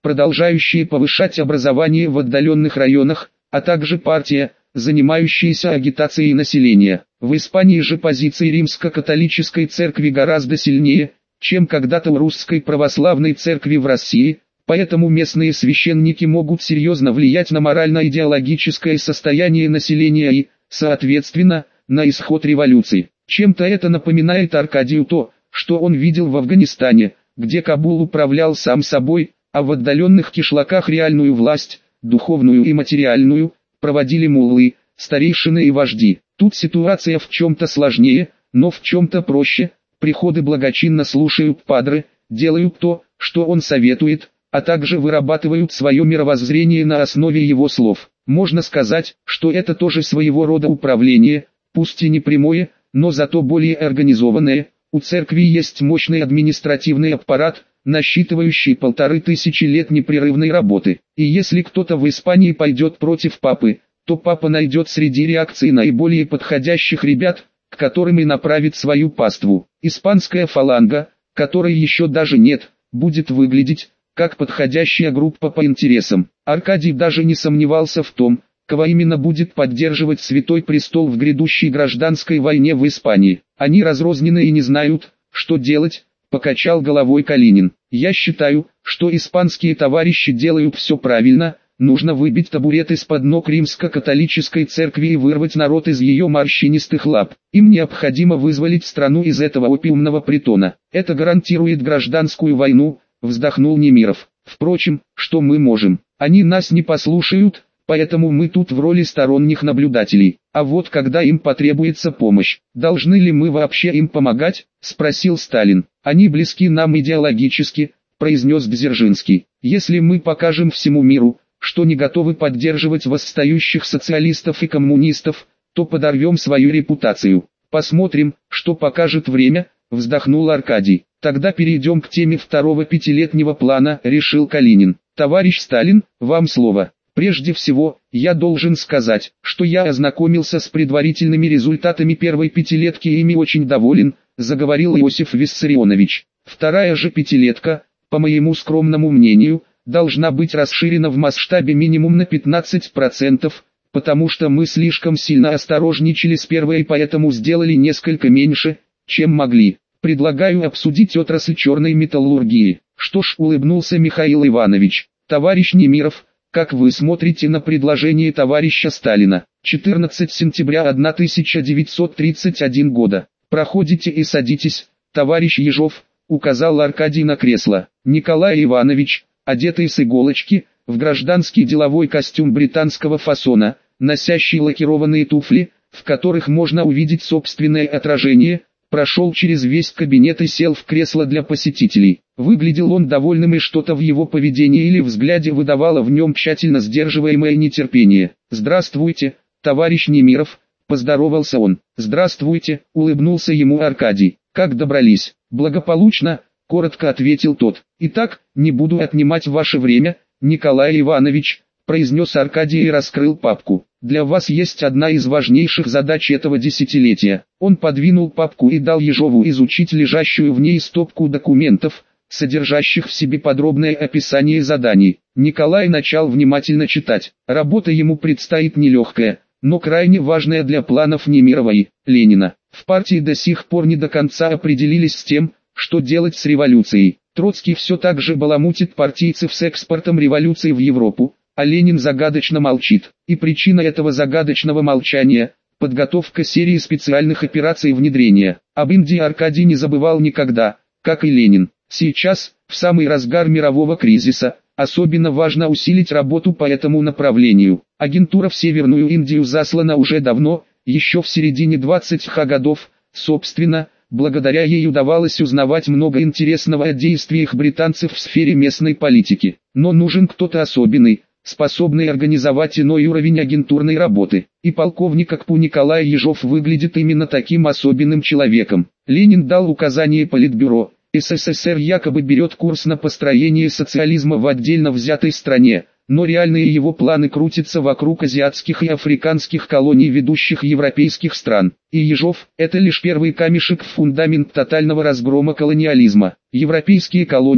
продолжающие повышать образование в отдаленных районах, а также партия, занимающаяся агитацией населения. В Испании же позиции римско-католической церкви гораздо сильнее, чем когда-то у русской православной церкви в России, поэтому местные священники могут серьезно влиять на морально-идеологическое состояние населения и, соответственно, на исход революции. Чем-то это напоминает Аркадию то, что он видел в Афганистане, где Кабул управлял сам собой, а в отдаленных кишлаках реальную власть, духовную и материальную, проводили муллы, старейшины и вожди. Тут ситуация в чем-то сложнее, но в чем-то проще. Приходы благочинно слушают падре, делают то, что он советует, а также вырабатывают свое мировоззрение на основе его слов. Можно сказать, что это тоже своего рода управление, пусть и не прямое, но зато более организованное. У церкви есть мощный административный аппарат, насчитывающий полторы тысячи лет непрерывной работы. И если кто-то в Испании пойдет против папы, то папа найдет среди реакции наиболее подходящих ребят, к которым и направит свою паству. Испанская фаланга, которой еще даже нет, будет выглядеть как подходящая группа по интересам. Аркадий даже не сомневался в том, кого именно будет поддерживать Святой Престол в грядущей гражданской войне в Испании. Они разрознены и не знают, что делать, покачал головой Калинин. Я считаю, что испанские товарищи делают все правильно, нужно выбить табурет из-под ног римско-католической церкви и вырвать народ из ее морщинистых лап. Им необходимо вызволить страну из этого опиумного притона. Это гарантирует гражданскую войну, вздохнул Немиров. Впрочем, что мы можем? Они нас не послушают, поэтому мы тут в роли сторонних наблюдателей. А вот когда им потребуется помощь, должны ли мы вообще им помогать? Спросил Сталин. Они близки нам идеологически, произнес Дзержинский. Если мы покажем всему миру, что не готовы поддерживать восстающих социалистов и коммунистов, то подорвем свою репутацию. Посмотрим, что покажет время, вздохнул Аркадий. Тогда перейдем к теме второго пятилетнего плана, решил Калинин. Товарищ Сталин, вам слово. Прежде всего, я должен сказать, что я ознакомился с предварительными результатами первой пятилетки и ими очень доволен, заговорил Иосиф Виссарионович. Вторая же пятилетка, по моему скромному мнению, должна быть расширена в масштабе минимум на пятнадцать процентов, потому что мы слишком сильно осторожничали с первой и поэтому сделали несколько меньше, чем могли. Предлагаю обсудить отрасль черной металлургии. Что ж, улыбнулся Михаил Иванович. Товарищ Немиров, как вы смотрите на предложение товарища Сталина? четырнадцатого сентября тысяча девятьсот тридцать первого года. Проходите и садитесь, товарищ Ежов, указал Аркадий на кресло. Николай Иванович, одетый с иголочки, в гражданский деловой костюм британского фасона, носящий лакированные туфли, в которых можно увидеть собственное отражение, прошел через весь кабинет и сел в кресло для посетителей. Выглядел он довольным, и что-то в его поведении или взгляде выдавало в нем тщательно сдерживаемое нетерпение. «Здравствуйте, товарищ Немиров», — поздоровался он. «Здравствуйте», — улыбнулся ему Аркадий. «Как добрались?» «Благополучно», — коротко ответил тот. «Итак, не буду отнимать ваше время, Николай Иванович», — произнес Аркадий и раскрыл папку. «Для вас есть одна из важнейших задач этого десятилетия». Он подвинул папку и дал Ежову изучить лежащую в ней стопку документов, содержащих в себе подробное описание заданий. Николай начал внимательно читать. Работа ему предстоит нелегкая, но крайне важная для планов Немирова и Ленина. В партии до сих пор не до конца определились с тем, что делать с революцией. Троцкий все так же баламутит партийцев с экспортом революции в Европу, а Ленин загадочно молчит. И причина этого загадочного молчания – подготовка серии специальных операций внедрения. Об Индии Аркадий не забывал никогда, как и Ленин. Сейчас, в самый разгар мирового кризиса, особенно важно усилить работу по этому направлению. Агентура в Северную Индию заслана уже давно, еще в середине двадцатых годов, собственно, благодаря ей удавалось узнавать много интересного о действиях британцев в сфере местной политики. Но нужен кто-то особенный, способный организовать иной уровень агентурной работы. И полковник АКПУ Николай Ежов выглядит именно таким особенным человеком. Ленин дал указание Политбюро. СССР якобы берет курс на построение социализма в отдельно взятой стране, но реальные его планы крутятся вокруг азиатских и африканских колоний ведущих европейских стран. И Ежов – это лишь первый камешек в фундамент тотального разгрома колониализма. Европейские колонии,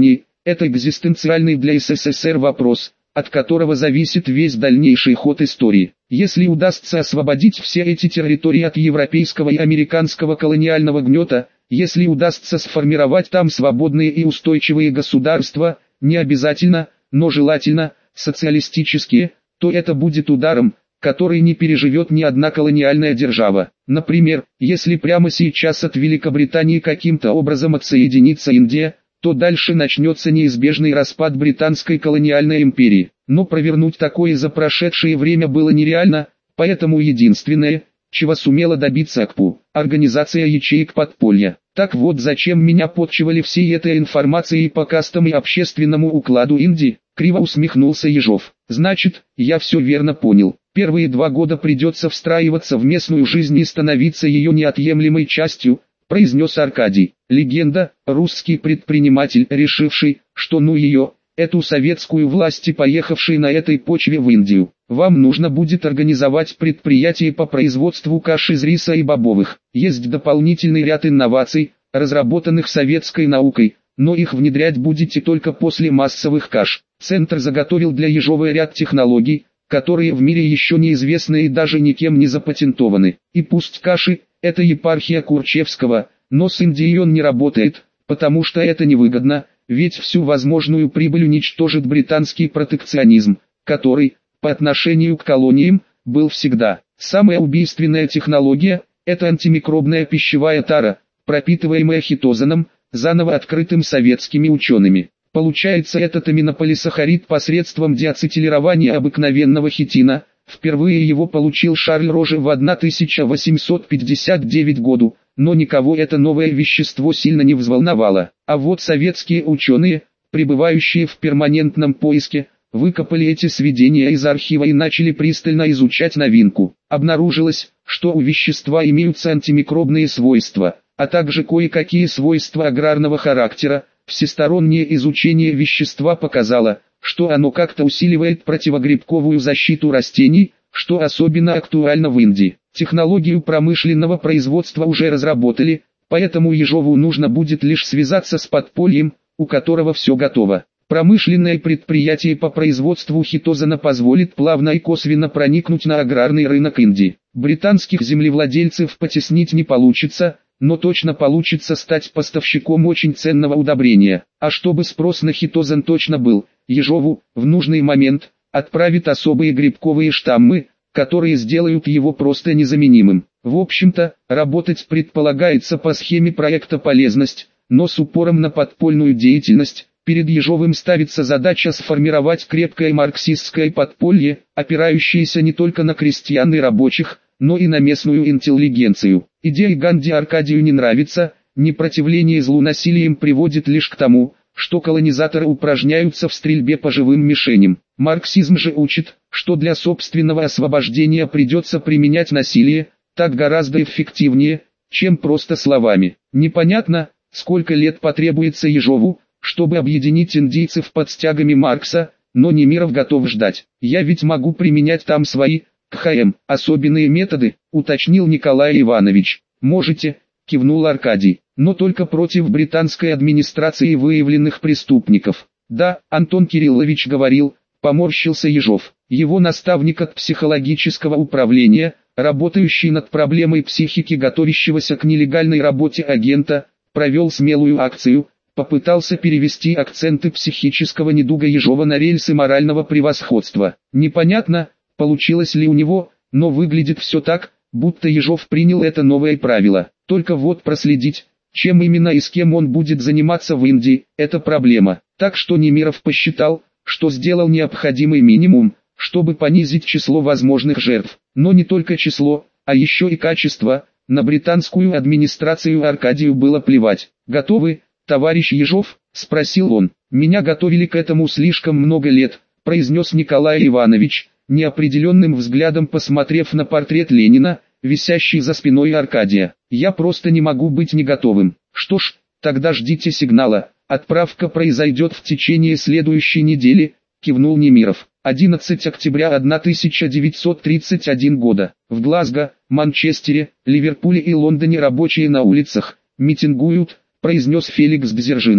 Это экзистенциальный для СССР вопрос, от которого зависит весь дальнейший ход истории. Если удастся освободить все эти территории от европейского и американского колониального гнета, если удастся сформировать там свободные и устойчивые государства, не обязательно, но желательно, социалистические, то это будет ударом, который не переживет ни одна колониальная держава. Например, если прямо сейчас от Великобритании каким-то образом отсоединится Индия, то дальше начнется неизбежный распад британской колониальной империи. Но провернуть такое за прошедшее время было нереально, поэтому единственное, чего сумела добиться АКПУ, организация ячеек подполья. Так вот зачем меня подчивали всей этой информацией по кастам и общественному укладу Индии, криво усмехнулся Ежов. Значит, я все верно понял. Первые два года придется встраиваться в местную жизнь и становиться ее неотъемлемой частью, произнес Аркадий. Легенда, русский предприниматель, решивший, что ну ее, эту советскую власть и поехавший на этой почве в Индию. Вам нужно будет организовать предприятие по производству каш из риса и бобовых. Есть дополнительный ряд инноваций, разработанных советской наукой, но их внедрять будете только после массовых каш. Центр заготовил для Ежова ряд технологий, которые в мире еще неизвестны и даже никем не запатентованы. И пусть каши – это епархия Курчевского, но с Индией он не работает, потому что это невыгодно, ведь всю возможную прибыль уничтожит британский протекционизм, который, по отношению к колониям, был всегда. Самая убийственная технология – это антимикробная пищевая тара, пропитываемая хитозаном, заново открытым советскими учеными. Получается этот аминополисахарид посредством деацетилирования обыкновенного хитина. Впервые его получил Шарль Роже в тысяча восемьсот пятьдесят девятом году, но никого это новое вещество сильно не взволновало. А вот советские ученые, пребывающие в перманентном поиске, выкопали эти сведения из архива и начали пристально изучать новинку. Обнаружилось, что у вещества имеются антимикробные свойства, а также кое-какие свойства аграрного характера. Всестороннее изучение вещества показало, что оно как-то усиливает противогрибковую защиту растений, что особенно актуально в Индии. Технологию промышленного производства уже разработали, поэтому Ежову нужно будет лишь связаться с подпольем, у которого все готово. Промышленное предприятие по производству хитозана позволит плавно и косвенно проникнуть на аграрный рынок Индии. Британских землевладельцев потеснить не получится, но точно получится стать поставщиком очень ценного удобрения. А чтобы спрос на хитозан точно был, Ежову, в нужный момент, отправит особые грибковые штаммы, которые сделают его просто незаменимым. В общем-то, работать предполагается по схеме проекта «Полезность», но с упором на подпольную деятельность. Перед Ежовым ставится задача сформировать крепкое марксистское подполье, опирающееся не только на крестьян и рабочих, но и на местную интеллигенцию. Идея Ганди Аркадию не нравится, непротивление злу насилием приводит лишь к тому, что колонизаторы упражняются в стрельбе по живым мишеням. Марксизм же учит, что для собственного освобождения придется применять насилие, так гораздо эффективнее, чем просто словами. Непонятно, сколько лет потребуется Ежову, чтобы объединить индийцев под стягами Маркса, но Немиров готов ждать. Я ведь могу применять там свои, КХМ, особенные методы, уточнил Николай Иванович. Можете, кивнул Аркадий, но только против британской администрации выявленных преступников. Да, Антон Кириллович говорил, поморщился Ежов. Его наставник от психологического управления, работающий над проблемой психики готовящегося к нелегальной работе агента, провел смелую акцию, попытался перевести акценты психического недуга Ежова на рельсы морального превосходства. Непонятно, получилось ли у него, но выглядит все так, будто Ежов принял это новое правило. Только вот проследить, чем именно и с кем он будет заниматься в Индии, это проблема. Так что Немиров посчитал, что сделал необходимый минимум, чтобы понизить число возможных жертв. Но не только число, а еще и качество. На британскую администрацию Аркадию было плевать. «Готовы, товарищ Ежов?» – спросил он. «Меня готовили к этому слишком много лет», – произнес Николай Иванович, неопределенным взглядом посмотрев на портрет Ленина, висящий за спиной Аркадия. «Я просто не могу быть не готовым». «Что ж, тогда ждите сигнала, отправка произойдет в течение следующей недели», – кивнул Немиров. одиннадцатого октября тысяча девятьсот тридцать первого года. В Глазго, Манчестере, Ливерпуле и Лондоне рабочие на улицах митингуют, произнес Феликс Дзержинский.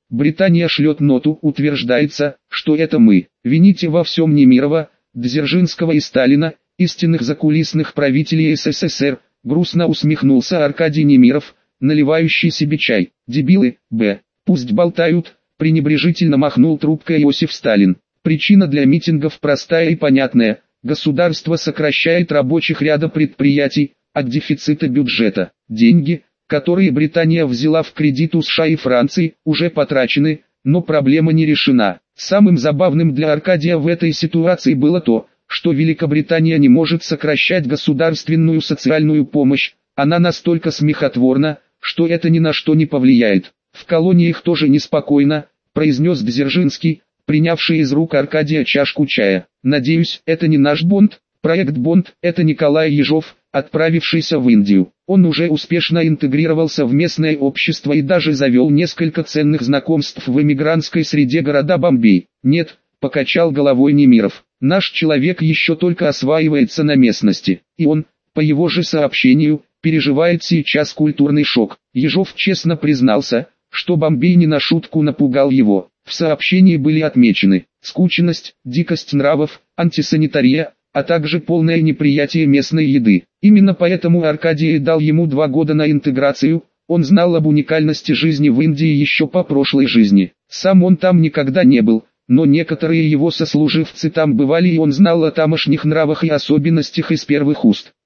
Британия шлет ноту, утверждается, что это мы. Вините во всем Немирова, Дзержинского и Сталина, истинных закулисных правителей СССР, грустно усмехнулся Аркадий Немиров, наливающий себе чай. Дебилы, б. Пусть болтают, пренебрежительно махнул трубкой Иосиф Сталин. Причина для митингов простая и понятная. Государство сокращает рабочих ряда предприятий, от дефицита бюджета. Деньги, которые Британия взяла в кредит у США и Франции, уже потрачены, но проблема не решена. Самым забавным для Аркадия в этой ситуации было то, что Великобритания не может сокращать государственную социальную помощь, она настолько смехотворна, что это ни на что не повлияет. В колониях тоже неспокойно, произнес Дзержинский, принявший из рук Аркадия чашку чая. Надеюсь, это не наш Бонд? Проект Бонд – это Николай Ежов, отправившийся в Индию. Он уже успешно интегрировался в местное общество и даже завел несколько ценных знакомств в эмигрантской среде города Бомбей. Нет, покачал головой Немиров. Наш человек еще только осваивается на местности. И он, по его же сообщению, переживает сейчас культурный шок. Ежов честно признался, что Бомбей не на шутку напугал его. В сообщении были отмечены скученность, дикость нравов, антисанитария, а также полное неприятие местной еды. Именно поэтому Аркадий дал ему два года на интеграцию, он знал об уникальности жизни в Индии еще по прошлой жизни. Сам он там никогда не был, но некоторые его сослуживцы там бывали и он знал о тамошних нравах и особенностях из первых уст.